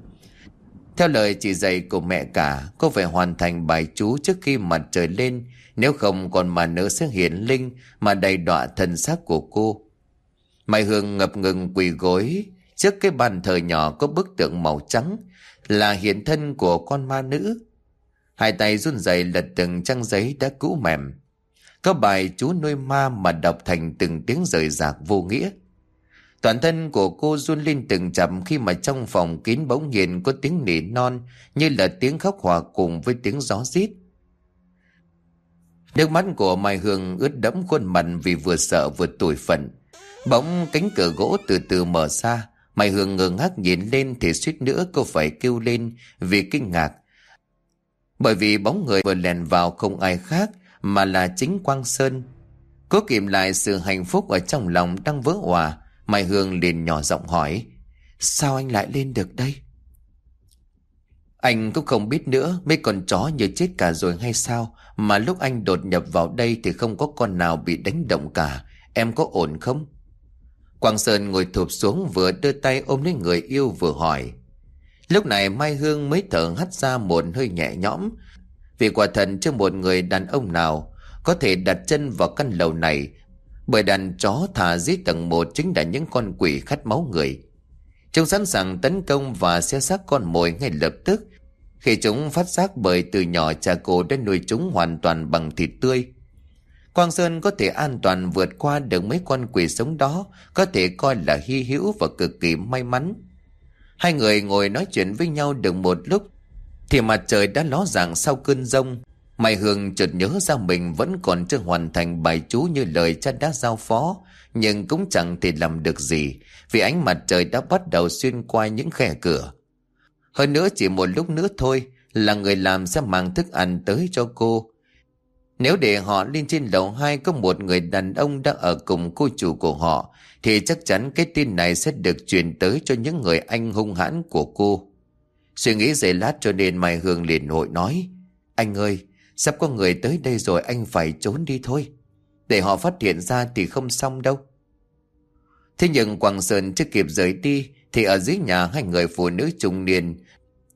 Theo lời chỉ dạy của mẹ cả, cô phải hoàn thành bài chú trước khi mặt trời lên, nếu không con ma nữ sẽ hiện linh mà đầy đọa thân xác của cô. Mai Hương ngập ngừng quỳ gối trước cái bàn thờ nhỏ có bức tượng màu trắng, là hiện thân của con ma nữ. Hai tay run rẩy lật từng trang giấy đã cũ mềm, có bài chú nuôi ma mà đọc thành từng tiếng rời rạc vô nghĩa. Toàn thân của cô run lên từng chậm khi mà trong phòng kín bỗng nhiên có tiếng nỉ non, như là tiếng khóc hòa cùng với tiếng gió rít. Nước mắt của Mai Hương ướt đẫm khuôn mặt vì vừa sợ vừa tủi phận. Bỗng cánh cửa gỗ từ từ mở ra. Mai Hương ngơ ngác nhìn lên thì suýt nữa cô phải kêu lên vì kinh ngạc, bởi vì bóng người vừa lèn vào không ai khác mà là chính Quang Sơn. Cố kìm lại sự hạnh phúc ở trong lòng đang vỡ òa, Mai Hương liền nhỏ giọng hỏi: Sao anh lại lên được đây? Anh cũng không biết nữa, mấy con chó như chết cả rồi hay sao, mà lúc anh đột nhập vào đây thì không có con nào bị đánh động cả. Em có ổn không? Quang Sơn ngồi thụp xuống, vừa đưa tay ôm lấy người yêu vừa hỏi. Lúc này Mai Hương mới thở hắt ra một hơi nhẹ nhõm, vì quả thật chưa một người đàn ông nào có thể đặt chân vào căn lầu này, bởi đàn chó thả dưới tầng 1 chính là những con quỷ khát máu người. Chúng sẵn sàng tấn công và xé xác con mồi ngay lập tức khi chúng phát giác, bởi từ nhỏ cha cô đã nuôi chúng hoàn toàn bằng thịt tươi. Quang Sơn có thể an toàn vượt qua được mấy con quỷ sống đó có thể coi là hy hữu và cực kỳ may mắn. Hai người ngồi nói chuyện với nhau được một lúc thì mặt trời đã ló dạng sau cơn giông. Mai Hương chợt nhớ ra mình vẫn còn chưa hoàn thành bài chú như lời cha đã giao phó, nhưng cũng chẳng thể làm được gì vì ánh mặt trời đã bắt đầu xuyên qua những khe cửa. Hơn nữa chỉ một lúc nữa thôi là người làm sẽ mang thức ăn tới cho cô. Nếu để họ lên trên lầu 2 có một người đàn ông đang ở cùng cô chủ của họ, thì chắc chắn cái tin này sẽ được truyền tới cho những người anh hung hãn của cô. Suy nghĩ giây lát cho nên Mai Hương liền hội nói: Anh ơi, sắp có người tới đây rồi, anh phải trốn đi thôi. Để họ phát hiện ra thì không xong đâu. Thế nhưng Quang Sơn chưa kịp rời đi thì ở dưới nhà hai người phụ nữ trung niên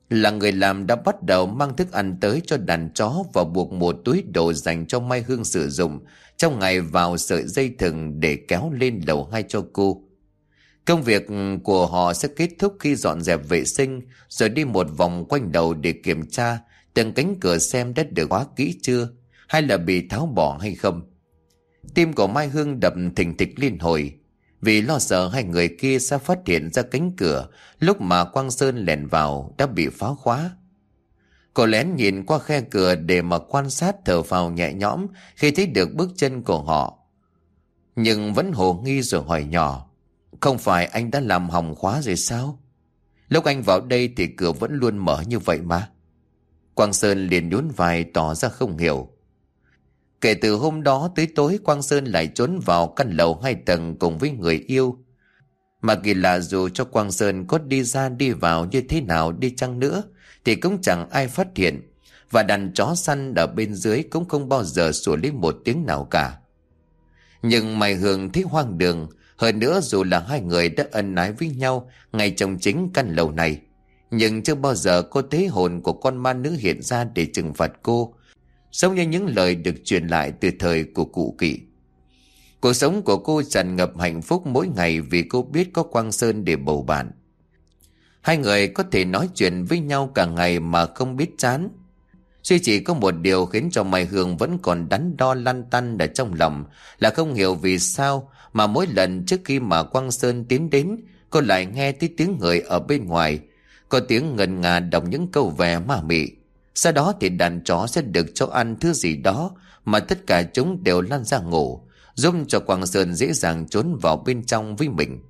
là người làm đã bắt đầu mang thức ăn tới cho đàn chó và buộc một túi đồ dành cho Mai Hương sử dụng trong ngày vào sợi dây thừng để kéo lên lầu 2 cho cô. Công việc của họ sẽ kết thúc khi dọn dẹp vệ sinh rồi đi một vòng quanh đầu để kiểm tra từng cánh cửa xem đã được khóa kỹ chưa hay là bị tháo bỏ hay không. Tim của Mai Hương đập thình thịch liên hồi vì lo sợ hai người kia sẽ phát hiện ra cánh cửa lúc mà Quang Sơn lẻn vào đã bị phá khóa. Cô lén nhìn qua khe cửa để mà quan sát, thở phào nhẹ nhõm khi thấy được bước chân của họ, nhưng vẫn hồ nghi rồi hỏi nhỏ: "Không phải anh đã làm hỏng khóa rồi sao? Lúc anh vào đây thì cửa vẫn luôn mở như vậy mà." Quang Sơn liền nhún vai tỏ ra không hiểu. Kể từ hôm đó tới tối, Quang Sơn lại trốn vào căn lầu 2 tầng cùng với người yêu. Mà kỳ lạ, dù cho Quang Sơn có đi ra đi vào như thế nào đi chăng nữa thì cũng chẳng ai phát hiện, và đàn chó săn ở bên dưới cũng không bao giờ sủa lên một tiếng nào cả. Nhưng Mai Hương thấy hoang đường. Hơn nữa, dù là hai người đã ân ái với nhau ngay trong chính căn lầu này, nhưng chưa bao giờ có thấy hồn của con ma nữ hiện ra để trừng phạt cô, giống như những lời được truyền lại từ thời của cụ Kỵ. Cuộc sống của cô tràn ngập hạnh phúc mỗi ngày vì cô biết có Quang Sơn để bầu bạn. Hai người có thể nói chuyện với nhau cả ngày mà không biết chán. Duy chỉ có một điều khiến cho Mai Hương vẫn còn đắn đo lăn tăn ở trong lòng là không hiểu vì sao mà mỗi lần trước khi mà Quang Sơn tiến đến, cô lại nghe thấy tiếng người ở bên ngoài, có tiếng ngân nga đọc những câu về ma mị. Sau đó thì đàn chó sẽ được cho ăn thứ gì đó mà tất cả chúng đều lăn ra ngủ, giúp cho Quang Sơn dễ dàng trốn vào bên trong với mình.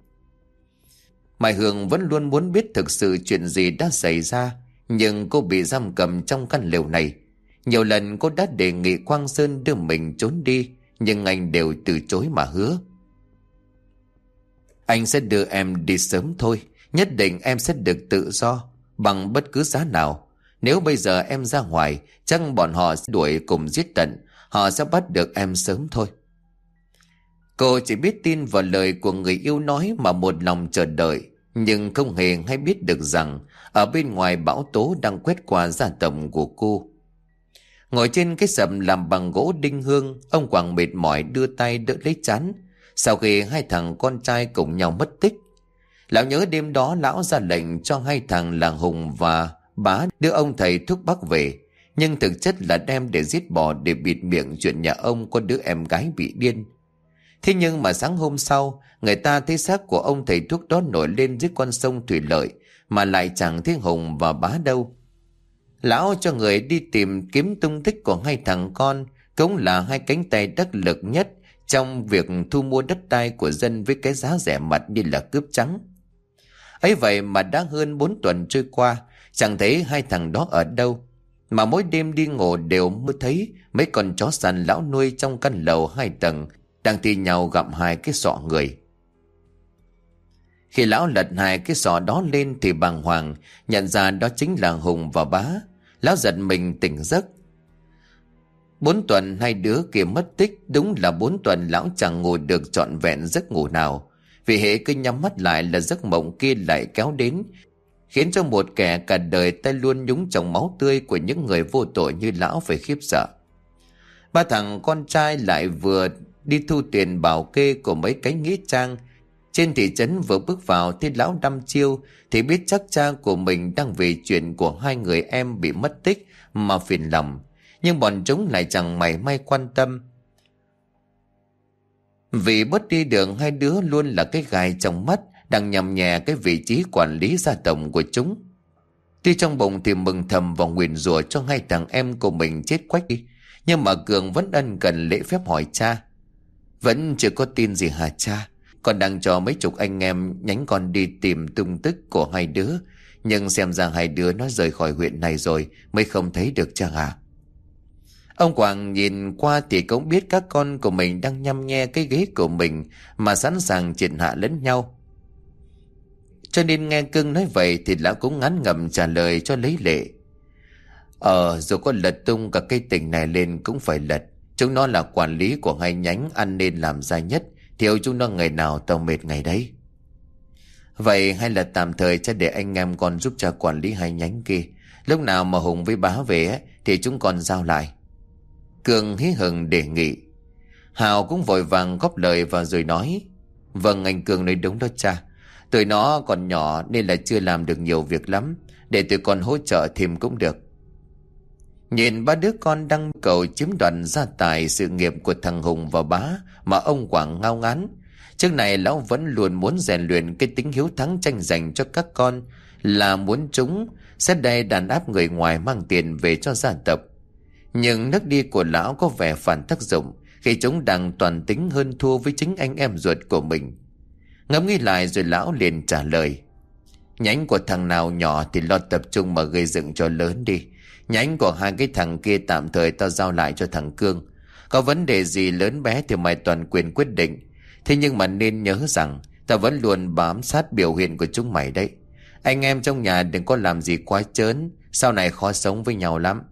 Mai Hương vẫn luôn muốn biết thực sự chuyện gì đã xảy ra, nhưng cô bị giam cầm trong căn lều này. Nhiều lần cô đã đề nghị Quang Sơn đưa mình trốn đi, nhưng anh đều từ chối mà hứa: "Anh sẽ đưa em đi sớm thôi, nhất định em sẽ được tự do bằng bất cứ giá nào. Nếu bây giờ em ra ngoài, chắc bọn họ sẽ đuổi cùng giết tận, họ sẽ bắt được em sớm thôi." Cô chỉ biết tin vào lời của người yêu nói mà một lòng chờ đợi, nhưng không hề hay biết được rằng ở bên ngoài bão tố đang quét qua gia tộc của cô. Ngồi trên cái sập làm bằng gỗ đinh hương, ông Quảng mệt mỏi đưa tay đỡ lấy trán sau khi hai thằng con trai cùng nhau mất tích. Lão nhớ đêm đó lão ra lệnh cho hai thằng là Hùng và Bá đưa ông thầy thuốc bắc về, nhưng thực chất là đem để giết bỏ để bịt miệng chuyện nhà ông có đứa em gái bị điên. Thế nhưng mà sáng hôm sau, người ta thấy xác của ông thầy thuốc đó nổi lên dưới con sông Thủy Lợi, mà lại chẳng thấy Hùng và Bá đâu. Lão cho người đi tìm kiếm tung tích của hai thằng con, cũng là hai cánh tay đắc lực nhất trong việc thu mua đất đai của dân với cái giá rẻ mạt như là cướp trắng. Ấy vậy mà đã hơn 4 tuần trôi qua, chẳng thấy hai thằng đó ở đâu, mà mỗi đêm đi ngủ đều mơ thấy mấy con chó săn lão nuôi trong căn lầu 2 tầng đang thi nhau gặm hai cái sọ người. Khi lão lật hai cái sọ đó lên thì bàng hoàng nhận ra đó chính là Hùng và Bá. Lão giật mình tỉnh giấc. 4 tuần hai đứa kia mất tích, đúng là 4 tuần lão chẳng ngủ được trọn vẹn giấc ngủ nào, vì hễ cứ nhắm mắt lại là giấc mộng kia lại kéo đến, khiến cho một kẻ cả đời tay luôn nhúng trong máu tươi của những người vô tội như lão phải khiếp sợ. Ba thằng con trai lại vừa đi thu tiền bảo kê của mấy cái nghĩa trang trên thị trấn, vừa bước vào thì lão đăm chiêu thì biết chắc cha của mình đang vì chuyện của hai người em bị mất tích mà phiền lòng, nhưng bọn chúng lại chẳng mảy may quan tâm, vì bớt đi đường hai đứa luôn là cái gai trong mắt đang nhằm nhẹ cái vị trí quản lý gia tộc của chúng. Tuy trong bụng thì mừng thầm và nguyền rủa cho hai thằng em của mình chết quách đi, nhưng mà Cường vẫn ân cần lễ phép hỏi cha: "Vẫn chưa có tin gì hả cha? Con đang cho mấy chục anh em nhánh con đi tìm tung tích của hai đứa, nhưng xem ra hai đứa nó rời khỏi huyện này rồi mới không thấy được cha à?" Ông Quảng nhìn qua thì cũng biết các con của mình đang nhăm nhe cái ghế của mình mà sẵn sàng triệt hạ lẫn nhau, cho nên nghe Cưng nói vậy thì lão cũng ngán ngẩm trả lời cho lấy lệ: Dù có lật tung cả cây tỉnh này lên cũng phải lật. Chúng nó là quản lý của hai nhánh, ăn nên làm ra nhất, thiếu chúng nó ngày nào tao mệt ngày đấy." Vậy hay là tạm thời cha để anh em con giúp cha quản lý hai nhánh kia. Lúc nào mà Hùng với bá về ấy, thì chúng con giao lại. Cường hí hửng đề nghị. Hào cũng vội vàng góp lời vào rồi nói. Vâng, anh Cường nói đúng đó cha. Tụi nó còn nhỏ nên là chưa làm được nhiều việc lắm. Để tụi con hỗ trợ thêm cũng được. Nhìn ba đứa con đang cầu chiếm đoạt gia tài sự nghiệp của thằng Hùng và bá mà ông Quảng ngao ngán. Trước này lão vẫn luôn muốn rèn luyện cái tính hiếu thắng tranh giành cho các con, là muốn chúng sẽ đè đàn áp người ngoài mang tiền về cho gia tộc. Nhưng nước đi của lão có vẻ phản tác dụng khi chúng đang toàn tính hơn thua với chính anh em ruột của mình. Ngẫm nghĩ lại rồi lão liền trả lời. Nhánh của thằng nào nhỏ thì lo tập trung mà gây dựng cho lớn đi. Nhánh của hai cái thằng kia tạm thời tao giao lại cho thằng Cương. Có vấn đề gì lớn bé thì mày toàn quyền quyết định. Thế nhưng mà nên nhớ rằng tao vẫn luôn bám sát biểu hiện của chúng mày đấy. Anh em trong nhà đừng có làm gì quá trớn, sau này khó sống với nhau lắm.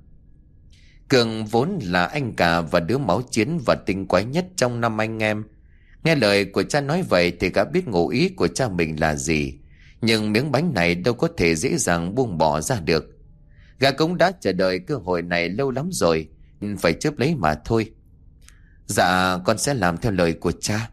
Cường vốn là anh cả và đứa máu chiến và tinh quái nhất trong năm anh em. Nghe lời của cha nói vậy thì gã biết ngụ ý của cha mình là gì. Nhưng miếng bánh này đâu có thể dễ dàng buông bỏ ra được. Gã cũng đã chờ đợi cơ hội này lâu lắm rồi, phải chớp lấy mà thôi. Dạ, con sẽ làm theo lời của cha.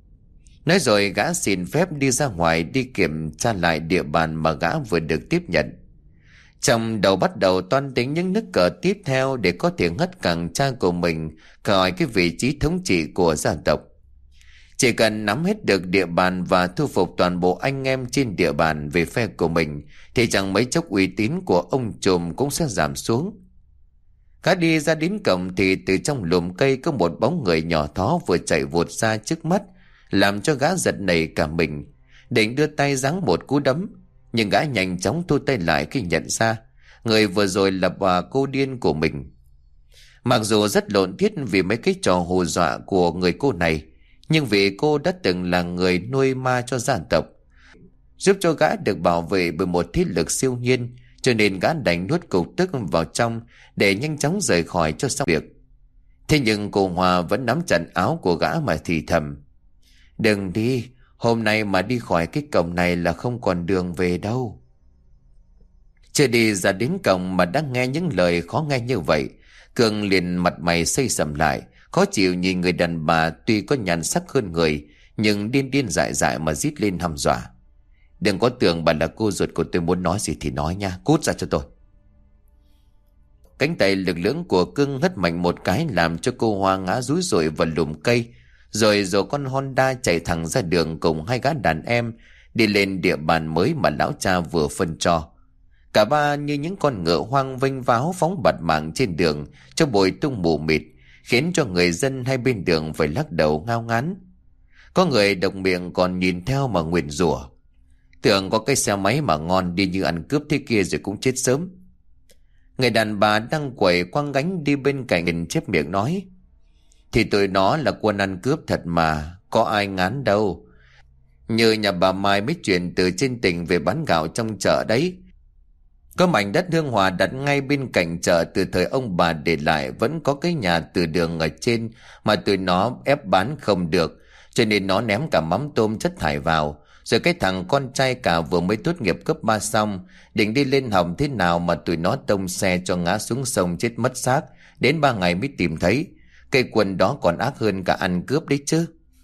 Nói rồi gã xin phép đi ra ngoài đi kiểm tra lại địa bàn mà gã vừa được tiếp nhận. Trong đầu bắt đầu toan tính những nước cờ tiếp theo để có thể ngất cẳng cha của mình khỏi cái vị trí thống trị của gia tộc. Chỉ cần nắm hết được địa bàn và thu phục toàn bộ anh em trên địa bàn về phe của mình thì chẳng mấy chốc uy tín của ông trùm cũng sẽ giảm xuống. Gã đi ra đến cổng thì từ trong lùm cây có một bóng người nhỏ thó vừa chạy vụt ra trước mắt, làm cho gã giật nảy cả mình, định đưa tay giáng một cú đấm. Nhưng gã nhanh chóng thu tay lại khi nhận ra người vừa rồi là bà cô điên của mình. Mặc dù rất lộn thiết vì mấy cái trò hù dọa của người cô này, nhưng vì cô đã từng là người nuôi ma cho gia tộc, giúp cho gã được bảo vệ bởi một thiết lực siêu nhiên, cho nên gã đành nuốt cục tức vào trong để nhanh chóng rời khỏi cho xong việc. Thế nhưng cô Hòa vẫn nắm chặt áo của gã mà thì thầm. Đừng đi, hôm nay mà đi khỏi cái cổng này là không còn đường về đâu. Chưa đi ra đến cổng mà đã nghe những lời khó nghe như vậy, Cường liền mặt mày xây sầm lại, khó chịu nhìn người đàn bà tuy có nhan sắc hơn người nhưng điên điên dại dại mà rít lên hăm dọa. Đừng có tưởng bà là cô ruột của tôi, muốn nói gì thì nói nha, cút ra cho tôi. Cánh tay lực lưỡng của Cương hất mạnh một cái làm cho cô Hoa ngã rúi rủi vào lùm cây, rồi con Honda chạy thẳng ra đường cùng hai gã đàn em đi lên địa bàn mới mà lão cha vừa phân cho. Cả ba như những con ngựa hoang vênh váo phóng bạt mạng trên đường cho bụi tung mù mịt, khiến cho người dân hai bên đường phải lắc đầu ngao ngán. Có người độc miệng còn nhìn theo mà nguyền rủa, tưởng có cái xe máy mà ngon đi như ăn cướp thế kia rồi cũng chết sớm. Người đàn bà đang quẩy quăng gánh đi bên cạnh chép miệng nói. Thì tụi nó là quân ăn cướp thật mà, có ai ngán đâu. Như nhà bà Mai mới chuyển từ trên tỉnh về bán gạo trong chợ đấy. Có mảnh đất Hương Hòa đặt ngay bên cạnh chợ từ thời ông bà để lại, vẫn có cái nhà từ đường ở trên mà tụi nó ép bán không được, cho nên nó ném cả mắm tôm chất thải vào. Rồi cái thằng con trai cả vừa mới tốt nghiệp cấp 3 xong, định đi lên học thế nào mà tụi nó tông xe cho ngã xuống sông chết mất xác, đến 3 ngày mới tìm thấy. Cây quần đó còn ác hơn cả ăn cướp đấy chứ.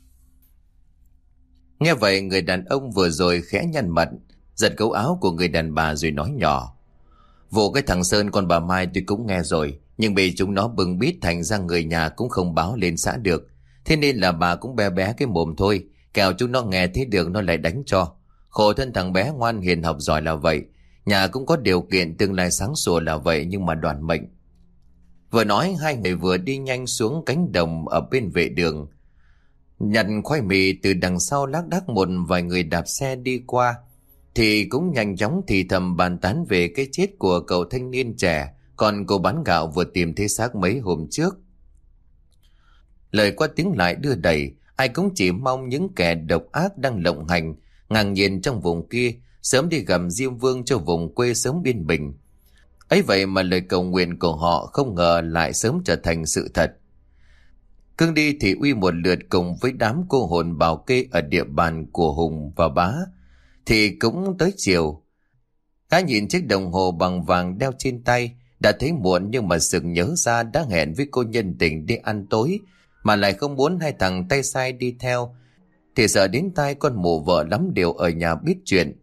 Nghe vậy người đàn ông vừa rồi khẽ nhăn mặt, giật gấu áo của người đàn bà rồi nói nhỏ. Vụ cái thằng Sơn con bà Mai tôi cũng nghe rồi, nhưng bị chúng nó bưng bít thành ra người nhà cũng không báo lên xã được. Thế nên là bà cũng bé bé cái mồm thôi, kẻo chúng nó nghe thấy được nó lại đánh cho. Khổ thân thằng bé ngoan hiền học giỏi là vậy, nhà cũng có điều kiện tương lai sáng sủa là vậy, nhưng mà đoàn mệnh. Vừa nói hai người vừa đi nhanh xuống cánh đồng ở bên vệ đường, nhặt khoai mì từ đằng sau lác đác. Một vài người đạp xe đi qua thì cũng nhanh chóng thì thầm bàn tán về cái chết của cậu thanh niên trẻ, còn cô bán gạo vừa tìm thấy xác mấy hôm trước. Lời qua tiếng lại đưa đẩy, ai cũng chỉ mong những kẻ độc ác đang lộng hành ngang nhiên trong vùng kia sớm đi gầm Diêm Vương cho vùng quê sớm yên bình. Ấy vậy mà lời cầu nguyện của họ không ngờ lại sớm trở thành sự thật. Cương đi thì uy một lượt cùng với đám cô hồn bảo kê ở địa bàn của Hùng và Bá, thì cũng tới chiều. Gã nhìn chiếc đồng hồ bằng vàng đeo trên tay, đã thấy muộn nhưng mà sực nhớ ra đã hẹn với cô nhân tình đi ăn tối, mà lại không muốn hai thằng tay sai đi theo, thì sợ đến tai con mụ vợ lắm điều ở nhà biết chuyện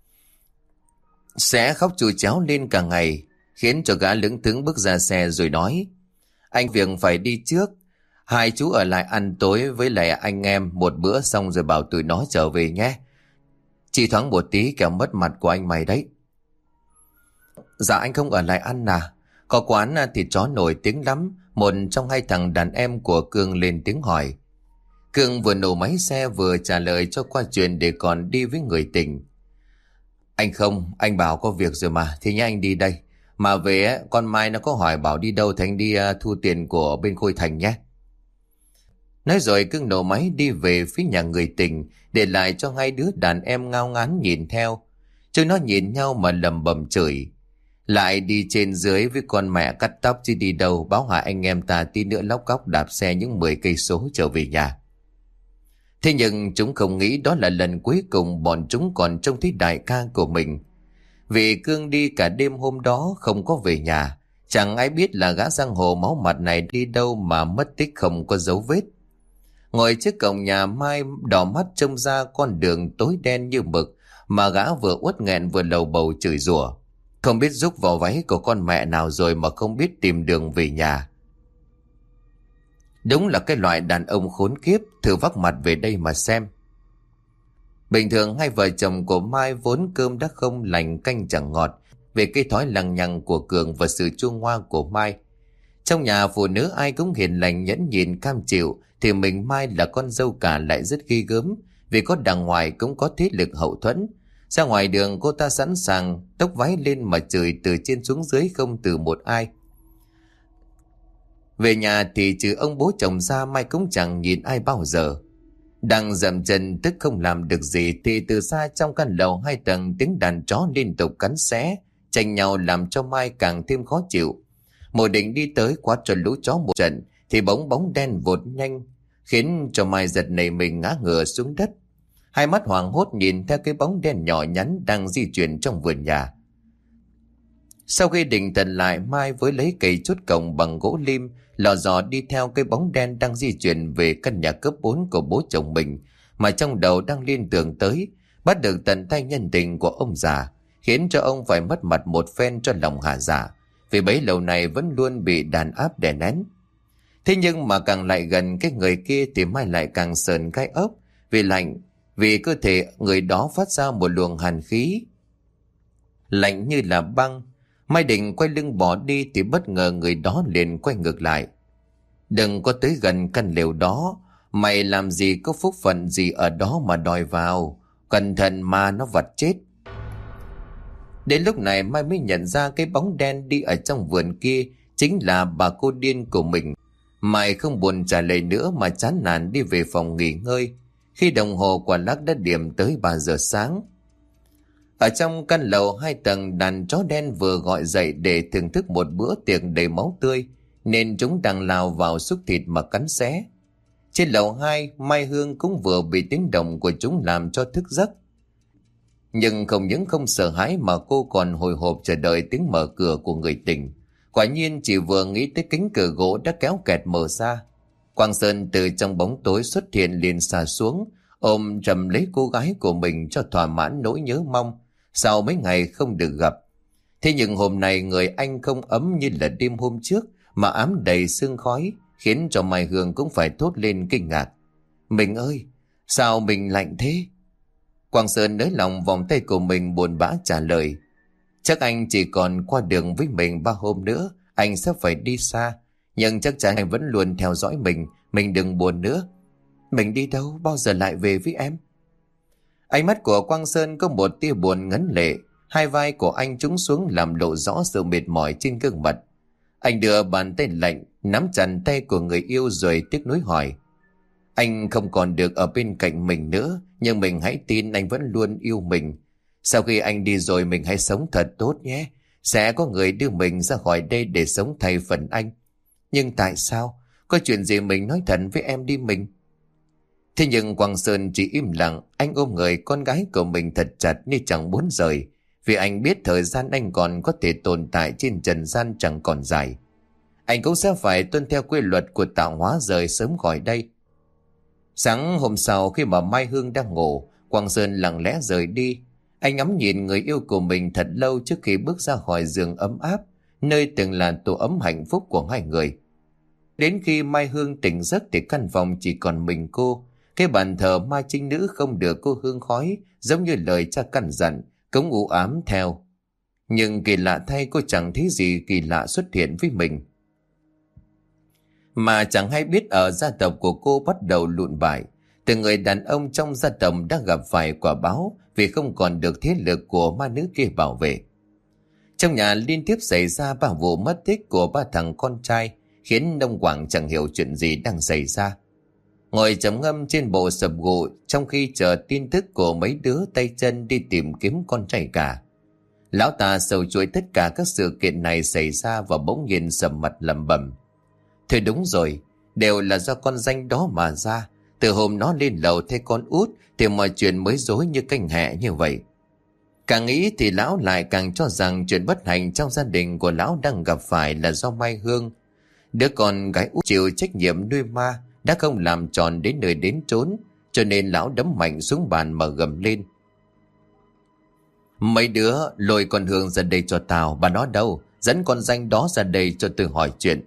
sẽ khóc chu chéo lên cả ngày, khiến cho gã lững thững bước ra xe rồi nói: Anh việc phải đi trước, hai chú ở lại ăn tối với lại anh em một bữa xong rồi bảo tụi nó trở về nhé. Chỉ thoáng một tí kẻo mất mặt của anh mày đấy. Dạ anh không ở lại ăn à? Có quán thịt chó nổi tiếng lắm. Một trong hai thằng đàn em của Cương lên tiếng hỏi. Cương vừa nổ máy xe vừa trả lời cho qua chuyện để còn đi với người tình. Anh không, anh bảo có việc rồi mà, thì nhá anh đi đây. Mà về con Mai nó có hỏi bảo đi đâu thì anh đi thu tiền của bên Khôi Thành nhé. Nói rồi Cương nổ máy đi về phía nhà người tình, để lại cho hai đứa đàn em ngao ngán nhìn theo. Chúng nó nhìn nhau mà lầm bầm chửi. Lại đi trên dưới với con mẹ cắt tóc chứ đi đâu, báo hại anh em ta tí nữa lóc cóc đạp xe những 10 cây số trở về nhà. Thế nhưng chúng không nghĩ đó là lần cuối cùng bọn chúng còn trông thấy đại ca của mình. Vì Cương đi cả đêm hôm đó không có về nhà, chẳng ai biết là gã giang hồ máu mặt này đi đâu mà mất tích không có dấu vết. Ngồi trước cổng nhà Mai đỏ mắt trông ra con đường tối đen như mực, mà gã vừa uất nghẹn vừa lầu bầu chửi rủa. Không biết rúc vào váy của con mẹ nào rồi mà không biết tìm đường về nhà. Đúng là cái loại đàn ông khốn kiếp, thử vác mặt về đây mà xem. Bình thường hai vợ chồng của Mai vốn cơm đã không lành canh chẳng ngọt, về cái thói lằng nhằng của Cường và sự chua ngoa của Mai. Trong nhà phụ nữ ai cũng hiền lành nhẫn nhịn cam chịu, thì mình Mai là con dâu cả lại rất ghê gớm, vì có đằng ngoài cũng có thế lực hậu thuẫn. Ra ngoài đường cô ta sẵn sàng tốc váy lên mà chửi từ trên xuống dưới không từ một ai. Về nhà thì trừ ông bố chồng ra Mai cũng chẳng nhìn ai bao giờ. Đang dậm chân tức không làm được gì thì từ xa trong căn lầu 2 tầng tiếng đàn chó liên tục cắn xé, tranh nhau làm cho Mai càng thêm khó chịu. Một định đi tới quát cho lũ chó một trận thì bóng đen vụt nhanh, khiến cho Mai giật nảy mình ngã ngửa xuống đất. Hai mắt hoảng hốt nhìn theo cái bóng đen nhỏ nhắn đang di chuyển trong vườn nhà. Sau khi định thần lại, Mai với lấy cây chốt cổng bằng gỗ lim lò dò đi theo cái bóng đen đang di chuyển về căn nhà cấp 4 của bố chồng mình, mà trong đầu đang liên tưởng tới bắt được tận tay nhân tình của ông già, khiến cho ông phải mất mặt một phen cho lòng hà dạ, vì bấy lâu này vẫn luôn bị đàn áp đè nén. Thế nhưng mà càng lại gần cái người kia thì Mai lại càng sờn gai ốc, vì lạnh, vì cơ thể người đó phát ra một luồng hàn khí lạnh như là băng. Mai định quay lưng bỏ đi thì bất ngờ người đó liền quay ngược lại. Đừng có tới gần căn lều đó, mày làm gì có phúc phận gì ở đó mà đòi vào, cẩn thận mà nó vật chết. Đến lúc này Mai mới nhận ra cái bóng đen đi ở trong vườn kia chính là bà cô điên của mình. Mai không buồn trả lời nữa mà chán nản đi về phòng nghỉ ngơi, khi đồng hồ quả lắc đã điểm tới 3 giờ sáng. Ở trong căn lầu 2 tầng, đàn chó đen vừa gọi dậy để thưởng thức một bữa tiệc đầy máu tươi, nên chúng đang lao vào xúc thịt mà cắn xé. Trên lầu 2, Mai Hương cũng vừa bị tiếng động của chúng làm cho thức giấc. Nhưng không những không sợ hãi mà cô còn hồi hộp chờ đợi tiếng mở cửa của người tình. Quả nhiên chỉ vừa nghĩ tới cánh cửa gỗ đã kéo kẹt mở ra, Quang Sơn từ trong bóng tối xuất hiện liền xà xuống, ôm chầm lấy cô gái của mình cho thỏa mãn nỗi nhớ mong sau mấy ngày không được gặp. Thế nhưng hôm nay người anh không ấm như là đêm hôm trước, mà ám đầy sương khói, khiến cho Mai Hương cũng phải thốt lên kinh ngạc. Mình ơi, sao mình lạnh thế? Quang Sơn nới lòng vòng tay của mình buồn bã trả lời. Chắc anh chỉ còn qua đường với mình 3 hôm nữa, anh sẽ phải đi xa. Nhưng chắc chắn anh vẫn luôn theo dõi mình đừng buồn nữa. Mình đi đâu, bao giờ lại về với em? Ánh mắt của Quang Sơn có một tia buồn ngấn lệ, hai vai của anh trũng xuống làm lộ rõ sự mệt mỏi trên gương mặt. Anh đưa bàn tay lạnh nắm chặt tay của người yêu rồi tiếc nuối hỏi. Anh không còn được ở bên cạnh mình nữa, nhưng mình hãy tin anh vẫn luôn yêu mình. Sau khi anh đi rồi mình hãy sống thật tốt nhé. Sẽ có người đưa mình ra khỏi đây để sống thay phần anh. Nhưng tại sao? Có chuyện gì mình nói thật với em đi mình. Thế nhưng Quang Sơn chỉ im lặng, anh ôm người con gái của mình thật chặt như chẳng muốn rời, vì anh biết thời gian anh còn có thể tồn tại trên trần gian chẳng còn dài. Anh cũng sẽ phải tuân theo quy luật của tạo hóa rời sớm khỏi đây. Sáng hôm sau khi mà Mai Hương đang ngủ, Quang Sơn lặng lẽ rời đi. Anh ngắm nhìn người yêu của mình thật lâu trước khi bước ra khỏi giường ấm áp, nơi từng là tổ ấm hạnh phúc của hai người. Đến khi Mai Hương tỉnh giấc thì căn phòng chỉ còn mình cô. Cái bàn thờ Mai Trinh Nữ không được cô hương khói, giống như lời cha căn dặn, cũng u ám theo. Nhưng kỳ lạ thay, cô chẳng thấy gì kỳ lạ xuất hiện với mình. Mà chẳng hay biết ở gia tộc của cô bắt đầu lụn bại. Từ người đàn ông trong gia tộc đã gặp phải quả báo vì không còn được thế lực của ma nữ kia bảo vệ. Trong nhà liên tiếp xảy ra 3 vụ mất tích của 3 thằng con trai, khiến ông Quảng chẳng hiểu chuyện gì đang xảy ra. Ngồi trầm ngâm trên bộ sập gụ trong khi chờ tin tức của mấy đứa tay chân đi tìm kiếm con trai cả. Lão ta sầu chuỗi tất cả các sự kiện này xảy ra và bỗng nhiên sầm mặt lẩm bẩm. Thôi đúng rồi, đều là do con danh đó mà ra. Từ hôm nó lên lầu thấy con út thì mọi chuyện mới rối như canh hẹ như vậy. Càng nghĩ thì lão lại càng cho rằng chuyện bất hạnh trong gia đình của lão đang gặp phải là do Mai Hương. Đứa con gái út chịu trách nhiệm nuôi ma đã không làm tròn đến nơi đến chốn, cho nên lão đấm mạnh xuống bàn mà gầm lên. Mấy đứa lôi con Hương ra đây cho tao, bà nó đâu? Dẫn con danh đó ra đây cho tôi hỏi chuyện.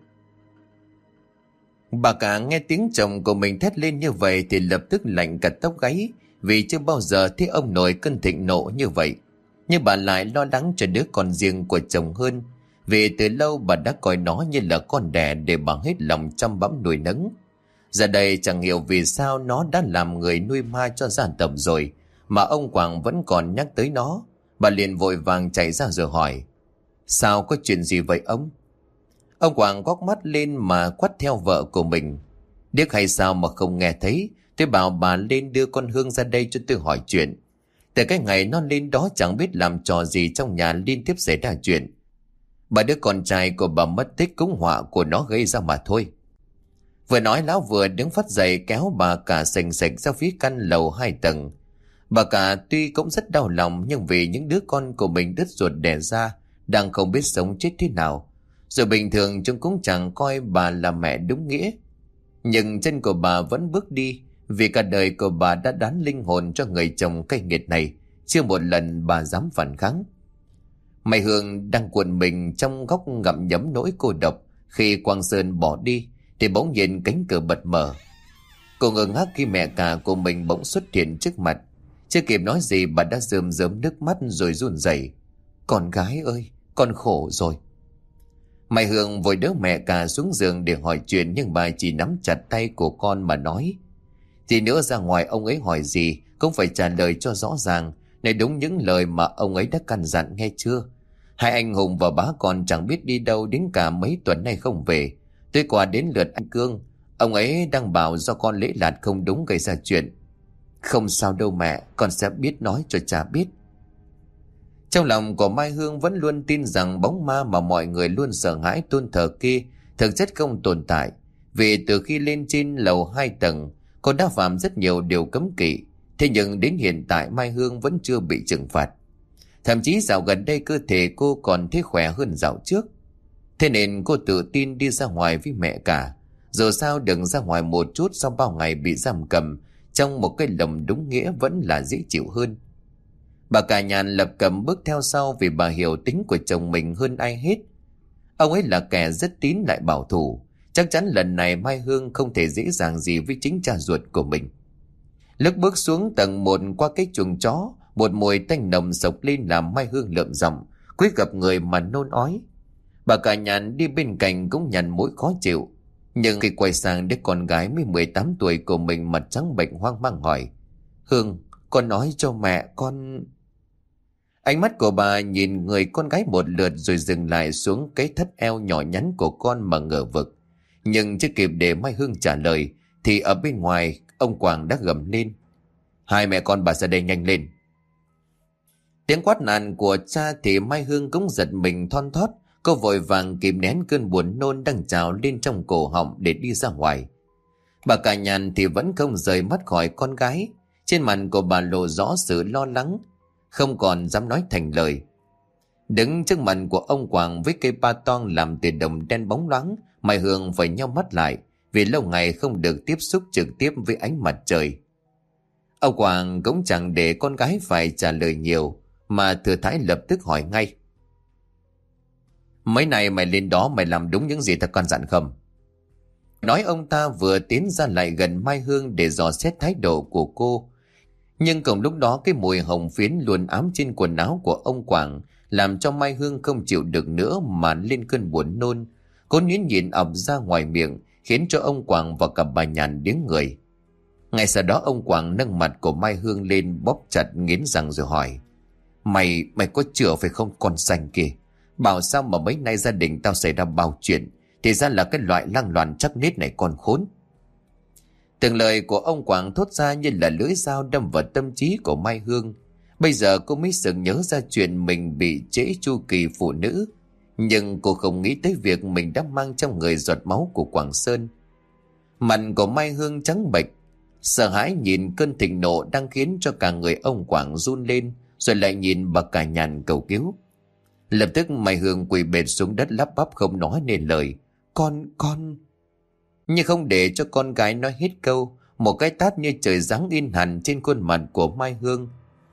Bà cả nghe tiếng chồng của mình thét lên như vậy thì lập tức lạnh cả tóc gáy, vì chưa bao giờ thấy ông nội cơn thịnh nộ như vậy. Nhưng bà lại lo lắng cho đứa con riêng của chồng hơn, vì từ lâu bà đã coi nó như là con đẻ để bà hết lòng chăm bẵm nuôi nấng. Giờ đây chẳng hiểu vì sao nó đã làm người nuôi ma cho gia tộc rồi, mà ông Quảng vẫn còn nhắc tới nó. Bà liền vội vàng chạy ra rồi hỏi. Sao, có chuyện gì vậy ông? Ông Quảng quắc mắt lên mà quát theo vợ của mình. Điếc hay sao mà không nghe thấy? Tôi bảo bà lên đưa con Hương ra đây cho tôi hỏi chuyện. Từ cái ngày nó lên đó chẳng biết làm trò gì trong nhà liên tiếp xảy ra chuyện. Bà đứa con trai của bà mất tích cũng họa của nó gây ra mà thôi. Vừa nói lão vừa đứng phắt dậy kéo bà cả sành sạch ra phía căn lầu 2 tầng. Bà cả tuy cũng rất đau lòng, nhưng vì những đứa con của mình đứt ruột đẻ ra đang không biết sống chết thế nào, rồi bình thường chúng cũng chẳng coi bà là mẹ đúng nghĩa. Nhưng chân của bà vẫn bước đi, vì cả đời của bà đã đán linh hồn cho người chồng cay nghiệt này, chưa một lần bà dám phản kháng. Mai Hương đang cuộn mình trong góc ngậm nhấm nỗi cô độc. Khi Quang Sơn bỏ đi thì bỗng nhiên cánh cửa bật mở. Cô ngơ ngác khi mẹ cả của mình bỗng xuất hiện trước mặt. Chưa kịp nói gì bà đã rơm rớm nước mắt rồi run rẩy. Con gái ơi, con khổ rồi. Mai Hương vội đỡ mẹ cả xuống giường để hỏi chuyện, nhưng bà chỉ nắm chặt tay của con mà nói. Thì nữa ra ngoài ông ấy hỏi gì cũng phải trả lời cho rõ ràng, này đúng những lời mà ông ấy đã căn dặn, nghe chưa? Hai anh Hùng và bá con chẳng biết đi đâu đến cả mấy tuần nay không về. Tôi qua đến lượt anh Cương, ông ấy đang bảo do con lễ lạt không đúng gây ra chuyện. Không sao đâu mẹ, con sẽ biết nói cho cha biết. Trong lòng của Mai Hương vẫn luôn tin rằng bóng ma mà mọi người luôn sợ hãi tôn thờ kia thực chất không tồn tại, vì từ khi lên trên lầu 2 tầng cô đã phạm rất nhiều điều cấm kỵ. Thế nhưng đến hiện tại Mai Hương vẫn chưa bị trừng phạt. Thậm chí dạo gần đây cơ thể cô còn thấy khỏe hơn dạo trước. Thế nên cô tự tin đi ra ngoài với mẹ cả. Dù sao đừng ra ngoài một chút sau bao ngày bị giam cầm trong một cái lồng đúng nghĩa vẫn là dễ chịu hơn. Bà cả Nhàn lập cập bước theo sau, vì bà hiểu tính của chồng mình hơn ai hết. Ông ấy là kẻ rất tín lại bảo thủ. Chắc chắn lần này Mai Hương không thể dễ dàng gì với chính cha ruột của mình. Lúc bước xuống tầng 1 qua cái chuồng chó, một mùi tanh nồng sộc lên làm Mai Hương lợm giọng, quyết gặp người mà nôn ói. Bà cả Nhàn đi bên cạnh cũng nhằn mũi khó chịu. Nhưng khi quay sang đứa con gái mới 18 tuổi của mình, mặt trắng bệnh hoang mang hỏi. Hương, con nói cho mẹ con... Ánh mắt của bà nhìn người con gái một lượt rồi dừng lại xuống cái thắt eo nhỏ nhắn của con mà ngờ vực. Nhưng chưa kịp để Mai Hương trả lời thì ở bên ngoài ông Quảng đã gầm lên. Hai mẹ con bà ra đây nhanh lên. Tiếng quát nàn của cha thì Mai Hương cũng giật mình thon thót. Cô vội vàng kìm nén cơn buồn nôn đang trào lên trong cổ họng để đi ra ngoài. Bà cả nhàn thì vẫn không rời mắt khỏi con gái. Trên mặt của bà lộ rõ sự lo lắng, không còn dám nói thành lời. Đứng trước mặt của ông Quảng với cây ba toang làm từ đồng đen bóng loáng, Mai Hương phải nheo mắt lại vì lâu ngày không được tiếp xúc trực tiếp với ánh mặt trời. Ông Quảng cũng chẳng để con gái phải trả lời nhiều, mà thừa thãi lập tức hỏi ngay: "Mấy này mày lên đó mày làm đúng những gì ta căn dặn không?" Nói ông ta vừa tiến ra lại gần Mai Hương để dò xét thái độ của cô. Nhưng cùng lúc đó cái mùi hồng phiến luôn ám trên quần áo của ông Quảng làm cho Mai Hương không chịu được nữa mà lên cơn buồn nôn. Cô nhuyễn nhịn ập ra ngoài miệng, khiến cho ông Quảng và cả bà Nhàn điếng người. Ngay sau đó ông Quảng nâng mặt của Mai Hương lên bóp chặt nghiến răng rồi hỏi: Mày có chữa phải không con xanh kia? Bảo sao mà mấy nay gia đình tao xảy ra bao chuyện, thì ra là cái loại lăng loàn chắc nết này con khốn. Từng lời của ông Quảng thốt ra như là lưỡi dao đâm vào tâm trí của Mai Hương. Bây giờ cô mới sực nhớ ra chuyện mình bị trễ chu kỳ phụ nữ, nhưng cô không nghĩ tới việc mình đã mang trong người giọt máu của Quảng Sơn. Mặt của Mai Hương trắng bệch, sợ hãi nhìn cơn thịnh nộ đang khiến cho cả người ông Quảng run lên, rồi lại nhìn bà cả Nhàn cầu cứu. Lập tức Mai Hương quỳ bệt xuống đất lắp bắp không nói nên lời: Con... Nhưng không để cho con gái nói hết câu, một cái tát như trời giáng in hẳn trên khuôn mặt của Mai Hương.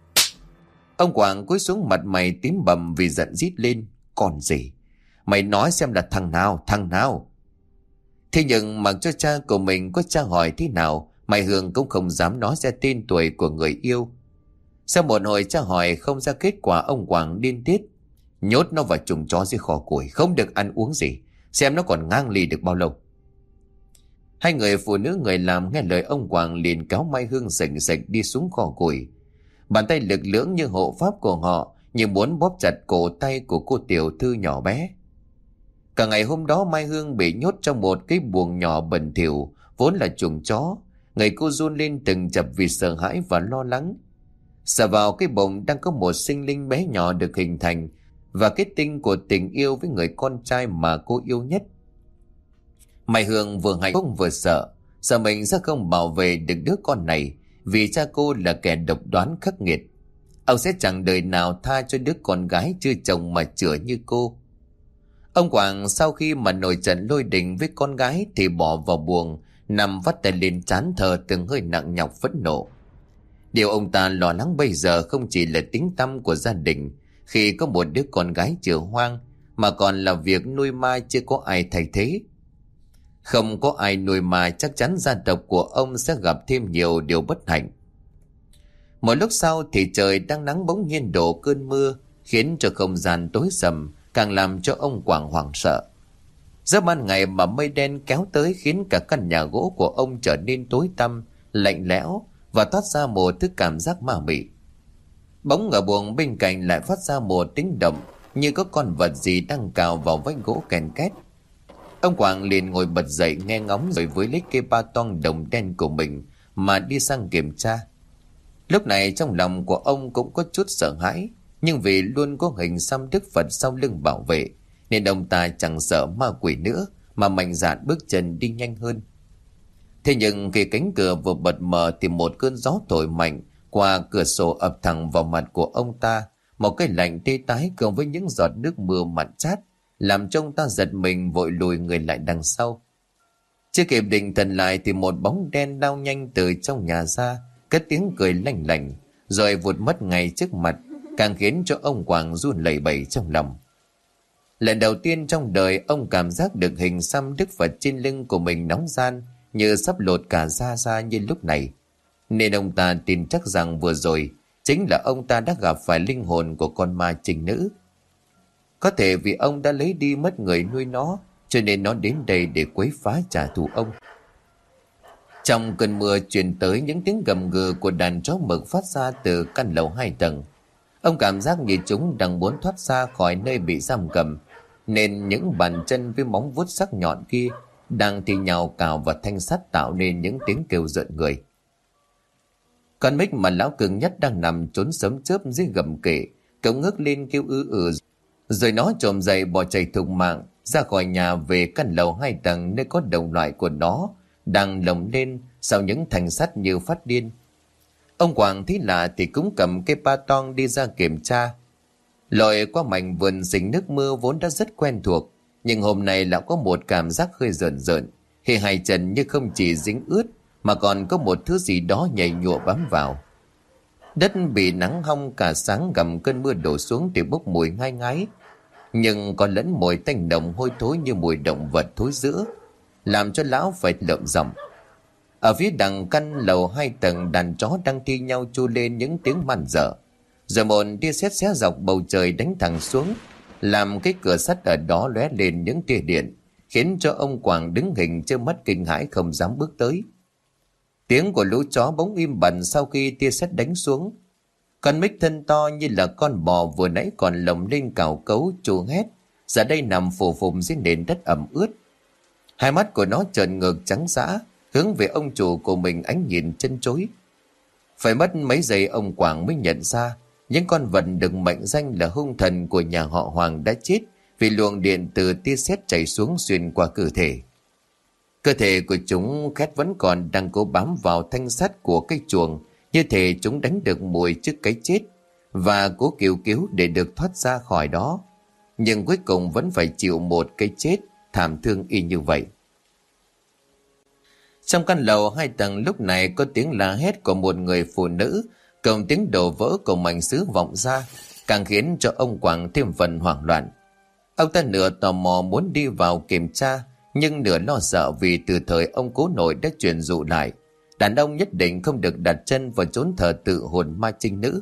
Ông Quảng cúi xuống, mặt mày tím bầm vì giận rít lên: Còn gì? Mày nói xem là thằng nào? Thế nhưng mặc cho cha của mình có tra hỏi thế nào, Mai Hương cũng không dám nói ra tên tuổi của người yêu. Sau một hồi tra hỏi không ra kết quả, ông Quảng điên tiết: Nhốt nó vào chuồng chó dưới kho củi, không được ăn uống gì, xem nó còn ngang lì được bao lâu. Hai người phụ nữ người làm nghe lời ông Quảng liền kéo Mai Hương sành sạch đi xuống kho củi. Bàn tay lực lưỡng như hộ pháp của họ, như muốn bóp chặt cổ tay của cô tiểu thư nhỏ bé. Cả ngày hôm đó Mai Hương bị nhốt trong một cái buồng nhỏ bẩn thỉu vốn là chuồng chó. Người cô run lên từng chập vì sợ hãi và lo lắng. Sờ vào cái bụng đang có một sinh linh bé nhỏ được hình thành, và kết tinh của tình yêu với người con trai mà cô yêu nhất. Mai Hương vừa hạnh phúc vừa sợ mình sẽ không bảo vệ được đứa con này, vì cha cô là kẻ độc đoán khắc nghiệt. Ông sẽ chẳng đời nào tha cho đứa con gái chưa chồng mà chữa như cô. Ông Quảng sau khi mà nổi trận lôi đình với con gái thì bỏ vào buồng, nằm vắt tay lên trán thở từng hơi nặng nhọc phẫn nộ. Điều ông ta lo lắng bây giờ không chỉ là tiếng tăm của gia đình khi có một đứa con gái chữa hoang, mà còn là việc nuôi ma chưa có ai thay thế. Không có ai nuôi ma, chắc chắn gia tộc của ông sẽ gặp thêm nhiều điều bất hạnh. Một lúc sau thì trời đang nắng bỗng nhiên đổ cơn mưa, khiến cho không gian tối sầm, càng làm cho ông Quảng hoảng sợ. Giữa ban ngày mà mây đen kéo tới khiến cả căn nhà gỗ của ông trở nên tối tăm, lạnh lẽo và toát ra một thứ cảm giác ma mị. Bỗng ở buồng bên cạnh lại phát ra một tiếng động, như có con vật gì đang cào vào vách gỗ kèn két. Ông Quảng liền ngồi bật dậy nghe ngóng, rồi với lấy cây ba toang đồng đen của mình mà đi sang kiểm tra. Lúc này trong lòng của ông cũng có chút sợ hãi, nhưng vì luôn có hình xăm Đức Phật sau lưng bảo vệ, nên ông ta chẳng sợ ma quỷ nữa mà mạnh dạn bước chân đi nhanh hơn. Thế nhưng khi cánh cửa vừa bật mở thì một cơn gió thổi mạnh qua cửa sổ ập thẳng vào mặt của ông ta, một cái lạnh tê tái cùng với những giọt nước mưa mặn chát, làm cho ông ta giật mình vội lùi người lại đằng sau. Chưa kịp định thần lại thì một bóng đen lao nhanh từ trong nhà ra, cất tiếng cười lanh lảnh, rồi vụt mất ngay trước mặt, càng khiến cho ông Quảng run lẩy bẩy trong lòng. Lần đầu tiên trong đời ông cảm giác được hình xăm Đức Phật trên lưng của mình nóng ran, như sắp lột cả da ra như lúc này. Nên ông ta tin chắc rằng vừa rồi chính là ông ta đã gặp phải linh hồn của con ma trình nữ. Có thể vì ông đã lấy đi mất người nuôi nó, cho nên nó đến đây để quấy phá trả thù ông. Trong cơn mưa truyền tới những tiếng gầm gừ của đàn chó mực phát ra từ căn lầu 2 tầng. Ông cảm giác như chúng đang muốn thoát ra khỏi nơi bị giam cầm, nên những bàn chân với móng vuốt sắc nhọn kia đang thì nhào cào vào thanh sắt tạo nên những tiếng kêu rợn người. Con Mích mà lão cường nhất đang nằm trốn sấm chớp dưới gầm kệ, cậu ngước lên kêu rồi nó trồm dậy bỏ chạy thục mạng ra khỏi nhà về căn lầu 2 tầng nơi có đồng loại của nó đang lồng lên sau những thanh sắt như phát điên. Ông Quảng thấy lạ thì cũng cầm cây ba tong đi ra kiểm tra. Lội qua mảnh vườn dính nước mưa vốn đã rất quen thuộc, nhưng hôm nay lão có một cảm giác hơi rợn rợn khi hai chân như không chỉ dính ướt mà còn có một thứ gì đó nhảy nhụa bám vào. Đất bị nắng hong cả sáng gầm cơn mưa đổ xuống thì bốc mùi ngai ngái, nhưng còn lẫn mùi tanh nồng hôi thối như mùi động vật thối rữa, làm cho lão phải lợm giọng. Ở phía đằng căn lầu 2 tầng, đàn chó đang thi nhau chu lên những tiếng man dở, rồi một tia sét xé dọc bầu trời đánh thẳng xuống, làm cái cửa sắt ở đó lóe lên những tia điện, khiến cho ông Quảng đứng hình trơ mắt kinh hãi không dám bước tới. Tiếng của lũ chó bỗng im bặt sau khi tia sét đánh xuống. Con Mích thân to như là con bò vừa nãy còn lồng lên cào cấu chu hét, giờ đây nằm phù phùng dưới nền đất ẩm ướt. Hai mắt của nó trợn ngược trắng dã, hướng về ông chủ của mình ánh nhìn chân chối. Phải mất mấy giây ông Quảng mới nhận ra những con vật được mệnh danh là hung thần của nhà họ Hoàng đã chết vì luồng điện từ tia sét chảy xuống xuyên qua cơ thể. Cơ thể của chúng khét vẫn còn đang cố bám vào thanh sắt của cái chuồng, như thể chúng đánh được mùi trước cái chết và cố kêu cứu để được thoát ra khỏi đó, nhưng cuối cùng vẫn phải chịu một cái chết thảm thương y như vậy. Trong căn lầu 2 tầng lúc này có tiếng la hét của một người phụ nữ, cộng tiếng đổ vỡ của mảnh sứ vọng ra, càng khiến cho ông Quảng thêm phần hoảng loạn. Ông ta nửa tò mò muốn đi vào kiểm tra, nhưng nửa lo sợ vì từ thời ông cố nội đã truyền dụ lại, đàn ông nhất định không được đặt chân vào chốn thờ tự hồn ma trinh nữ.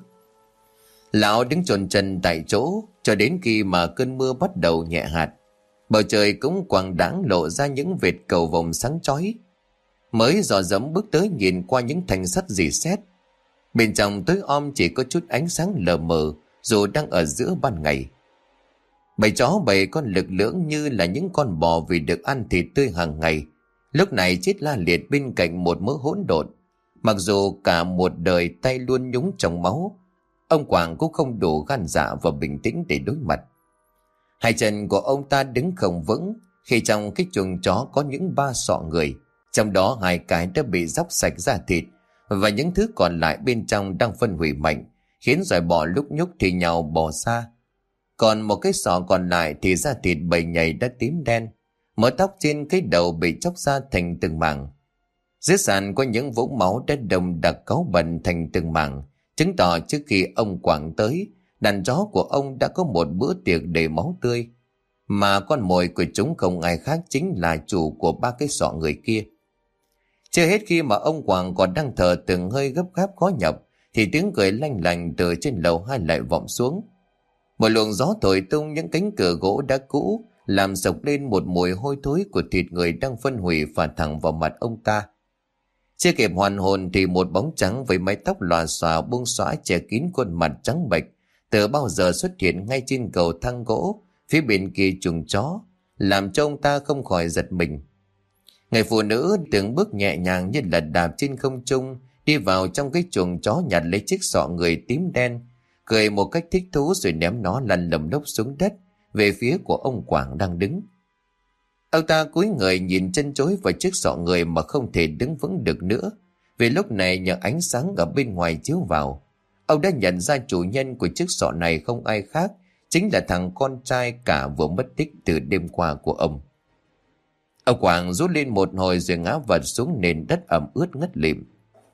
Lão đứng chôn chân tại chỗ cho đến khi mà cơn mưa bắt đầu nhẹ hạt, bầu trời cũng quang đãng lộ ra những vệt cầu vồng sáng chói. Mới dò dẫm bước tới nhìn qua những thanh sắt rỉ sét, bên trong tối om chỉ có chút ánh sáng lờ mờ dù đang ở giữa ban ngày. Bầy chó bầy con lực lưỡng như là những con bò vì được ăn thịt tươi hàng ngày, lúc này chết la liệt bên cạnh một mớ hỗn độn. Mặc dù cả một đời tay luôn nhúng trong máu, ông Quảng cũng không đủ gan dạ và bình tĩnh để đối mặt. Hai chân của ông ta đứng không vững khi trong cái chuồng chó có những 3 sọ người, trong đó 2 cái đã bị róc sạch da thịt và những thứ còn lại bên trong đang phân hủy mạnh, khiến dòi bò lúc nhúc thì nhào bò xa. Còn một cái sọ còn lại thì da thịt bầy nhầy đã tím đen, mớ tóc trên cái đầu bị chóc ra thành từng mảng. Dưới sàn có những vũng máu đã đồng đặc cáu bẩn thành từng mảng, chứng tỏ trước khi ông Quảng tới, đàn chó của ông đã có một bữa tiệc đầy máu tươi, mà con mồi của chúng không ai khác chính là chủ của 3 cái sọ người kia. Chưa hết khi mà ông Quảng còn đang thở từng hơi gấp gáp khó nhập, thì tiếng cười lanh lành từ trên lầu 2 lại vọng xuống. Một luồng gió thổi tung những cánh cửa gỗ đã cũ, làm sộc lên một mùi hôi thối của thịt người đang phân hủy phả thẳng vào mặt ông ta. Chưa kịp hoàn hồn thì một bóng trắng với mái tóc lòa xòa buông xõa che kín khuôn mặt trắng bệch từ bao giờ xuất hiện ngay trên cầu thang gỗ phía bên kia chuồng chó, làm cho ông ta không khỏi giật mình. Người phụ nữ từng bước nhẹ nhàng như là đạp trên không trung đi vào trong cái chuồng chó, nhặt lấy chiếc sọ người tím đen, cười một cách thích thú rồi ném nó lăn lầm lốc xuống đất về phía của ông Quảng đang đứng. Ông ta cúi người nhìn chân chối vào chiếc sọ người mà không thể đứng vững được nữa, vì lúc này nhờ ánh sáng ở bên ngoài chiếu vào, ông đã nhận ra chủ nhân của chiếc sọ này không ai khác, chính là thằng con trai cả vừa mất tích từ đêm qua của ông. Ông Quảng rút lên một hồi rồi ngã vật xuống nền đất ẩm ướt ngất lịm.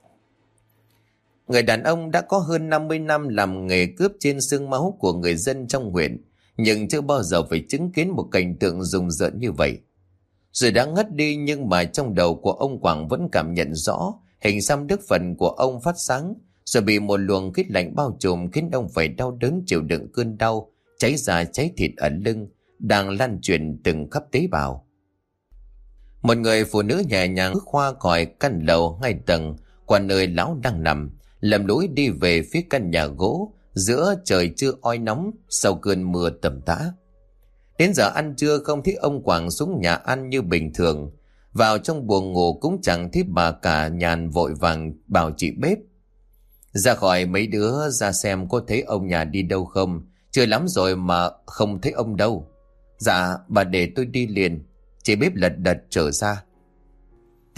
Người đàn ông đã có hơn 50 năm làm nghề cướp trên xương máu của người dân trong huyện, nhưng chưa bao giờ phải chứng kiến một cảnh tượng rùng rợn như vậy. Rồi đã ngất đi, nhưng mà trong đầu của ông Quảng vẫn cảm nhận rõ hình xăm đức phần của ông phát sáng, rồi bị một luồng khí lạnh bao trùm khiến ông phải đau đớn chịu đựng cơn đau cháy da cháy thịt ở lưng đang lan truyền từng khắp tế bào. Một người phụ nữ nhẹ nhàng bước qua khỏi căn lầu 2 tầng qua nơi lão đang nằm, lầm lũi đi về phía căn nhà gỗ giữa trời trưa oi nóng sau cơn mưa tầm tã. Đến giờ ăn trưa không thấy ông Quảng xuống nhà ăn như bình thường, vào trong buồng ngủ cũng chẳng thấy bà cả Nhàn vội vàng bảo chị bếp ra khỏi mấy đứa ra xem có thấy ông nhà đi đâu không, chưa lắm rồi mà không thấy ông đâu. Dạ bà để tôi đi liền, chị bếp lật đật trở ra.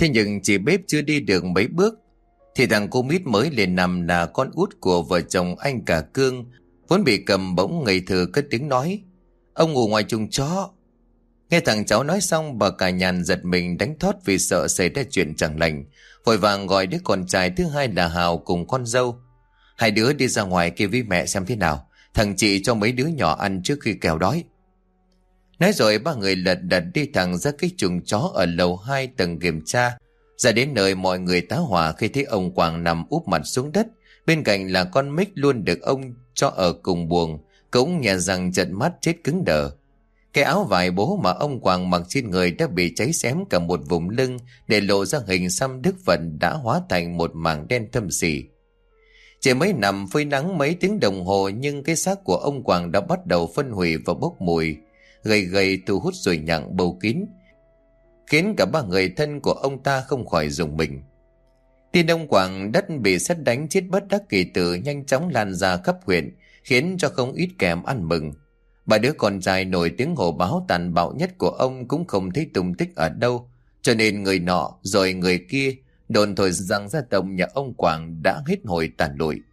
Thế nhưng chị bếp chưa đi được mấy bước thì thằng cô mít mới lên nằm là con út của vợ chồng anh cả Cương, vốn bị cầm bỗng ngây thơ cất tiếng nói: "Ông ngủ ngoài chuồng chó." Nghe thằng cháu nói xong, bà cả Nhàn giật mình đánh thót vì sợ xảy ra chuyện chẳng lành, vội vàng gọi đứa con trai thứ hai là Hào cùng con dâu: "Hai đứa đi ra ngoài kia với mẹ xem thế nào, thằng chị cho mấy đứa nhỏ ăn trước khi kẻo đói." Nói rồi ba người lật đật đi thẳng ra cái chuồng chó ở lầu 2 tầng kiểm tra. Ra đến nơi mọi người tá hỏa khi thấy ông Quảng nằm úp mặt xuống đất, bên cạnh là con Mích luôn được ông cho ở cùng buồng, cũng nhè răng trợn mắt chết cứng đờ. Cái áo vải bố mà ông Quảng mặc trên người đã bị cháy xém cả một vùng lưng, để lộ ra hình xăm Đức Phật đã hóa thành một mảng đen thâm sỉ. Chỉ mới nằm phơi nắng mấy tiếng đồng hồ nhưng cái xác của ông Quảng đã bắt đầu phân hủy và bốc mùi, gầy gầy thu hút rồi nhặng bầu kín, khiến cả ba người thân của ông ta không khỏi rùng mình. Tin ông Quảng đất bị sét đánh chết bất đắc kỳ tử nhanh chóng lan ra khắp huyện, khiến cho không ít kèm ăn mừng. Ba đứa con trai nổi tiếng hổ báo tàn bạo nhất của ông cũng không thấy tung tích ở đâu, cho nên người nọ rồi người kia đồn thổi rằng gia tộc nhà ông Quảng đã hết hồi tàn lụi.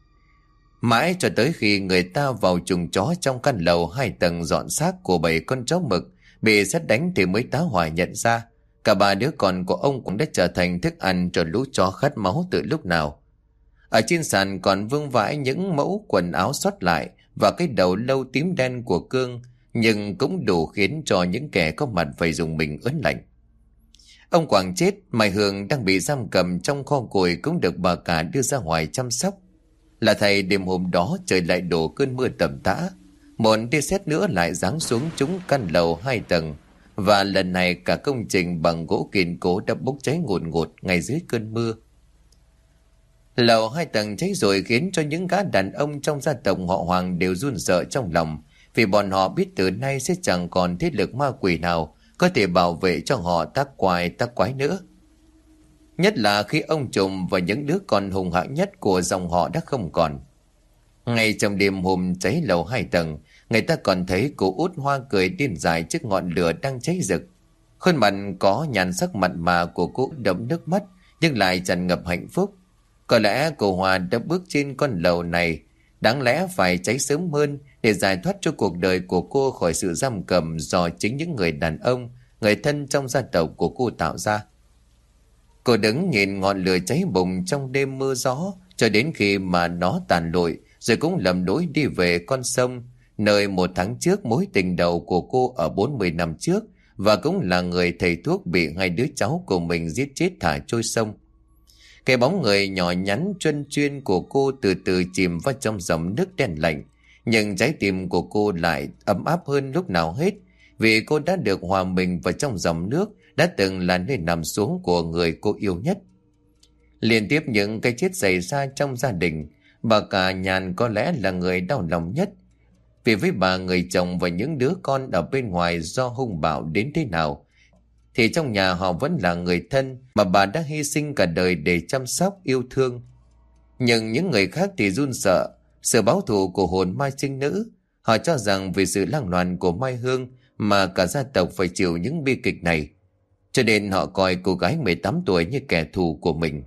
Mãi cho tới khi người ta vào chuồng chó trong căn lầu 2 tầng dọn xác của 7 con chó mực bị sét đánh thì mới tá hỏa nhận ra cả ba đứa con của ông cũng đã trở thành thức ăn cho lũ chó khát máu từ lúc nào. Ở trên sàn còn vương vãi những mẫu quần áo sót lại và cái đầu lâu tím đen của Cương, nhưng cũng đủ khiến cho những kẻ có mặt phải dùng mình ớn lạnh. Ông Quảng chết, Mai Hương đang bị giam cầm trong kho củi cũng được bà cả đưa ra ngoài chăm sóc. Là thầy đêm hôm đó trời lại đổ cơn mưa tầm tã, một tia sét nữa lại giáng xuống trúng căn lầu 2 tầng, và lần này cả công trình bằng gỗ kiên cố đã bốc cháy ngùn ngụt ngay dưới cơn mưa. Lầu 2 tầng cháy rồi khiến cho những gã đàn ông trong gia tộc họ Hoàng đều run sợ trong lòng, vì bọn họ biết từ nay sẽ chẳng còn thế lực ma quỷ nào có thể bảo vệ cho họ tác quái nữa. Nhất là khi ông Trùm và những đứa con hùng hãng nhất của dòng họ đã không còn. Ngay trong đêm hôm cháy lầu 2 tầng, người ta còn thấy cô út Hoa cười điên dại trước ngọn lửa đang cháy rực. Khuôn mặt có nhan sắc mặn mà của cô đẫm nước mắt nhưng lại tràn ngập hạnh phúc. Có lẽ cô Hoa đã bước trên con lầu này, đáng lẽ phải cháy sớm hơn để giải thoát cho cuộc đời của cô khỏi sự giam cầm do chính những người đàn ông, người thân trong gia tộc của cô tạo ra. Cô đứng nhìn ngọn lửa cháy bùng trong đêm mưa gió cho đến khi mà nó tàn lụi, rồi cũng lầm lối đi về con sông, nơi 1 tháng trước mối tình đầu của cô ở 40 năm trước, và cũng là người thầy thuốc bị 2 đứa cháu của mình giết chết thả trôi sông. Cái bóng người nhỏ nhắn chuyên chuyên của cô từ từ chìm vào trong dòng nước đen lạnh, nhưng trái tim của cô lại ấm áp hơn lúc nào hết, vì cô đã được hòa mình vào trong dòng nước đã từng là nơi nằm xuống của người cô yêu nhất. Liên tiếp những cái chết xảy ra trong gia đình, bà cả Nhàn có lẽ là người đau lòng nhất, vì với bà, người chồng và những đứa con ở bên ngoài do hung bạo đến thế nào thì trong nhà họ vẫn là người thân mà bà đã hy sinh cả đời để chăm sóc yêu thương. Nhưng những người khác thì run sợ sự báo thù của hồn ma trinh nữ. Họ cho rằng vì sự lang loàn của Mai Hương mà cả gia tộc phải chịu những bi kịch này, cho nên họ coi cô gái 18 tuổi như kẻ thù của mình.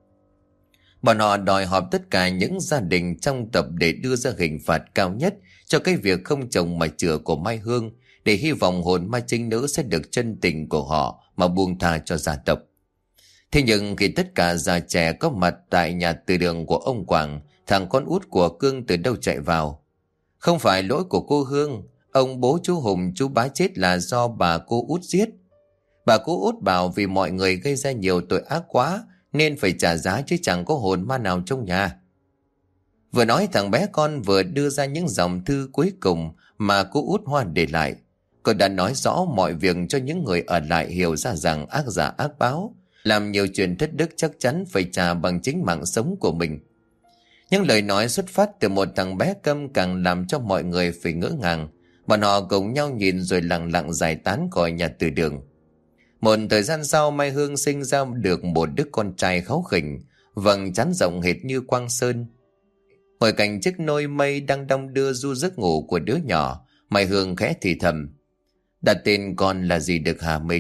Bọn họ đòi họp tất cả những gia đình trong tập để đưa ra hình phạt cao nhất cho cái việc không chồng mà chữa của Mai Hương, để hy vọng hồn ma trinh nữ sẽ được chân tình của họ mà buông tha cho gia tộc. Thế nhưng khi tất cả già trẻ có mặt tại nhà từ đường của ông Quảng, thằng con út của Cương từ đâu chạy vào. Không phải lỗi của cô Hương, ông bố chú Hùng chú Bá chết là do bà cô út giết. Bà cô út bảo vì mọi người gây ra nhiều tội ác quá nên phải trả giá, chứ chẳng có hồn ma nào trong nhà. Vừa nói thằng bé con vừa đưa ra những dòng thư cuối cùng mà cô út Hoa để lại. Cô đã nói rõ mọi việc cho những người ở lại hiểu ra rằng ác giả ác báo, làm nhiều chuyện thất đức chắc chắn phải trả bằng chính mạng sống của mình. Những lời nói xuất phát từ một thằng bé câm càng làm cho mọi người phải ngỡ ngàng. Bọn họ cùng nhau nhìn rồi lặng lặng giải tán khỏi nhà từ đường. Một thời gian sau, Mai Hương sinh ra được một đứa con trai kháu khỉnh, vầng trán rộng hệt như quang sơn. Ngồi cạnh chiếc nôi mây đang đong đưa du giấc ngủ của đứa nhỏ, Mai Hương khẽ thì thầm: "Đặt tên con là gì được hả mình?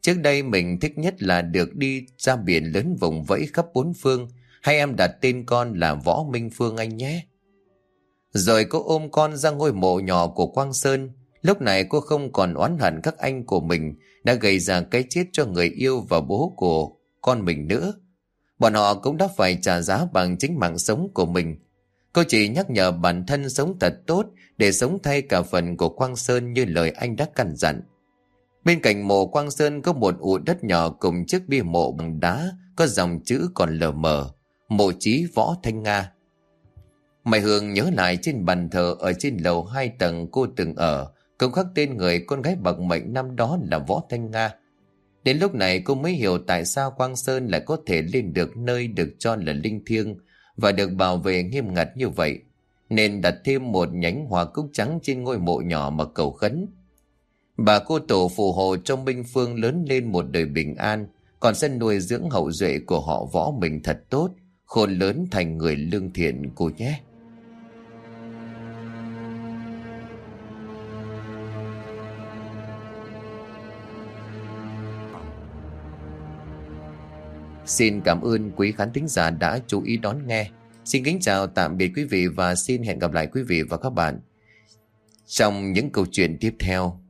Trước đây mình thích nhất là được đi ra biển lớn vùng vẫy khắp bốn phương. Hay em đặt tên con là Võ Minh Phương anh nhé. Rồi cô ôm con ra ngôi mộ nhỏ của Quang Sơn. Lúc này cô không còn oán hận các anh của mình đã gây ra cái chết cho người yêu và bố của con mình nữa. Bọn họ cũng đã phải trả giá bằng chính mạng sống của mình. Cô chỉ nhắc nhở bản thân sống thật tốt để sống thay cả phần của Quang Sơn như lời anh đã căn dặn. Bên cạnh mộ Quang Sơn có một ụ đất nhỏ cùng chiếc bia mộ bằng đá có dòng chữ còn lờ mờ: Mộ chí Võ Thanh Nga. Mai Hương nhớ lại trên bàn thờ ở trên lầu 2 tầng cô từng ở, cũng khắc tên người con gái bậc mệnh năm đó là Võ Thanh Nga. Đến lúc này cô mới hiểu tại sao Quang Sơn lại có thể lên được nơi được cho là linh thiêng và được bảo vệ nghiêm ngặt như vậy, nên đặt thêm một nhánh hoa cúc trắng trên ngôi mộ nhỏ mà cầu khấn. Bà cô tổ phù hộ cho Minh Phương lớn lên một đời bình an, còn sẽ nuôi dưỡng hậu duệ của họ Võ mình thật tốt, khôn lớn thành người lương thiện cô nhé. Xin cảm ơn quý khán thính giả đã chú ý đón nghe. Xin kính chào tạm biệt quý vị và xin hẹn gặp lại quý vị và các bạn trong những câu chuyện tiếp theo.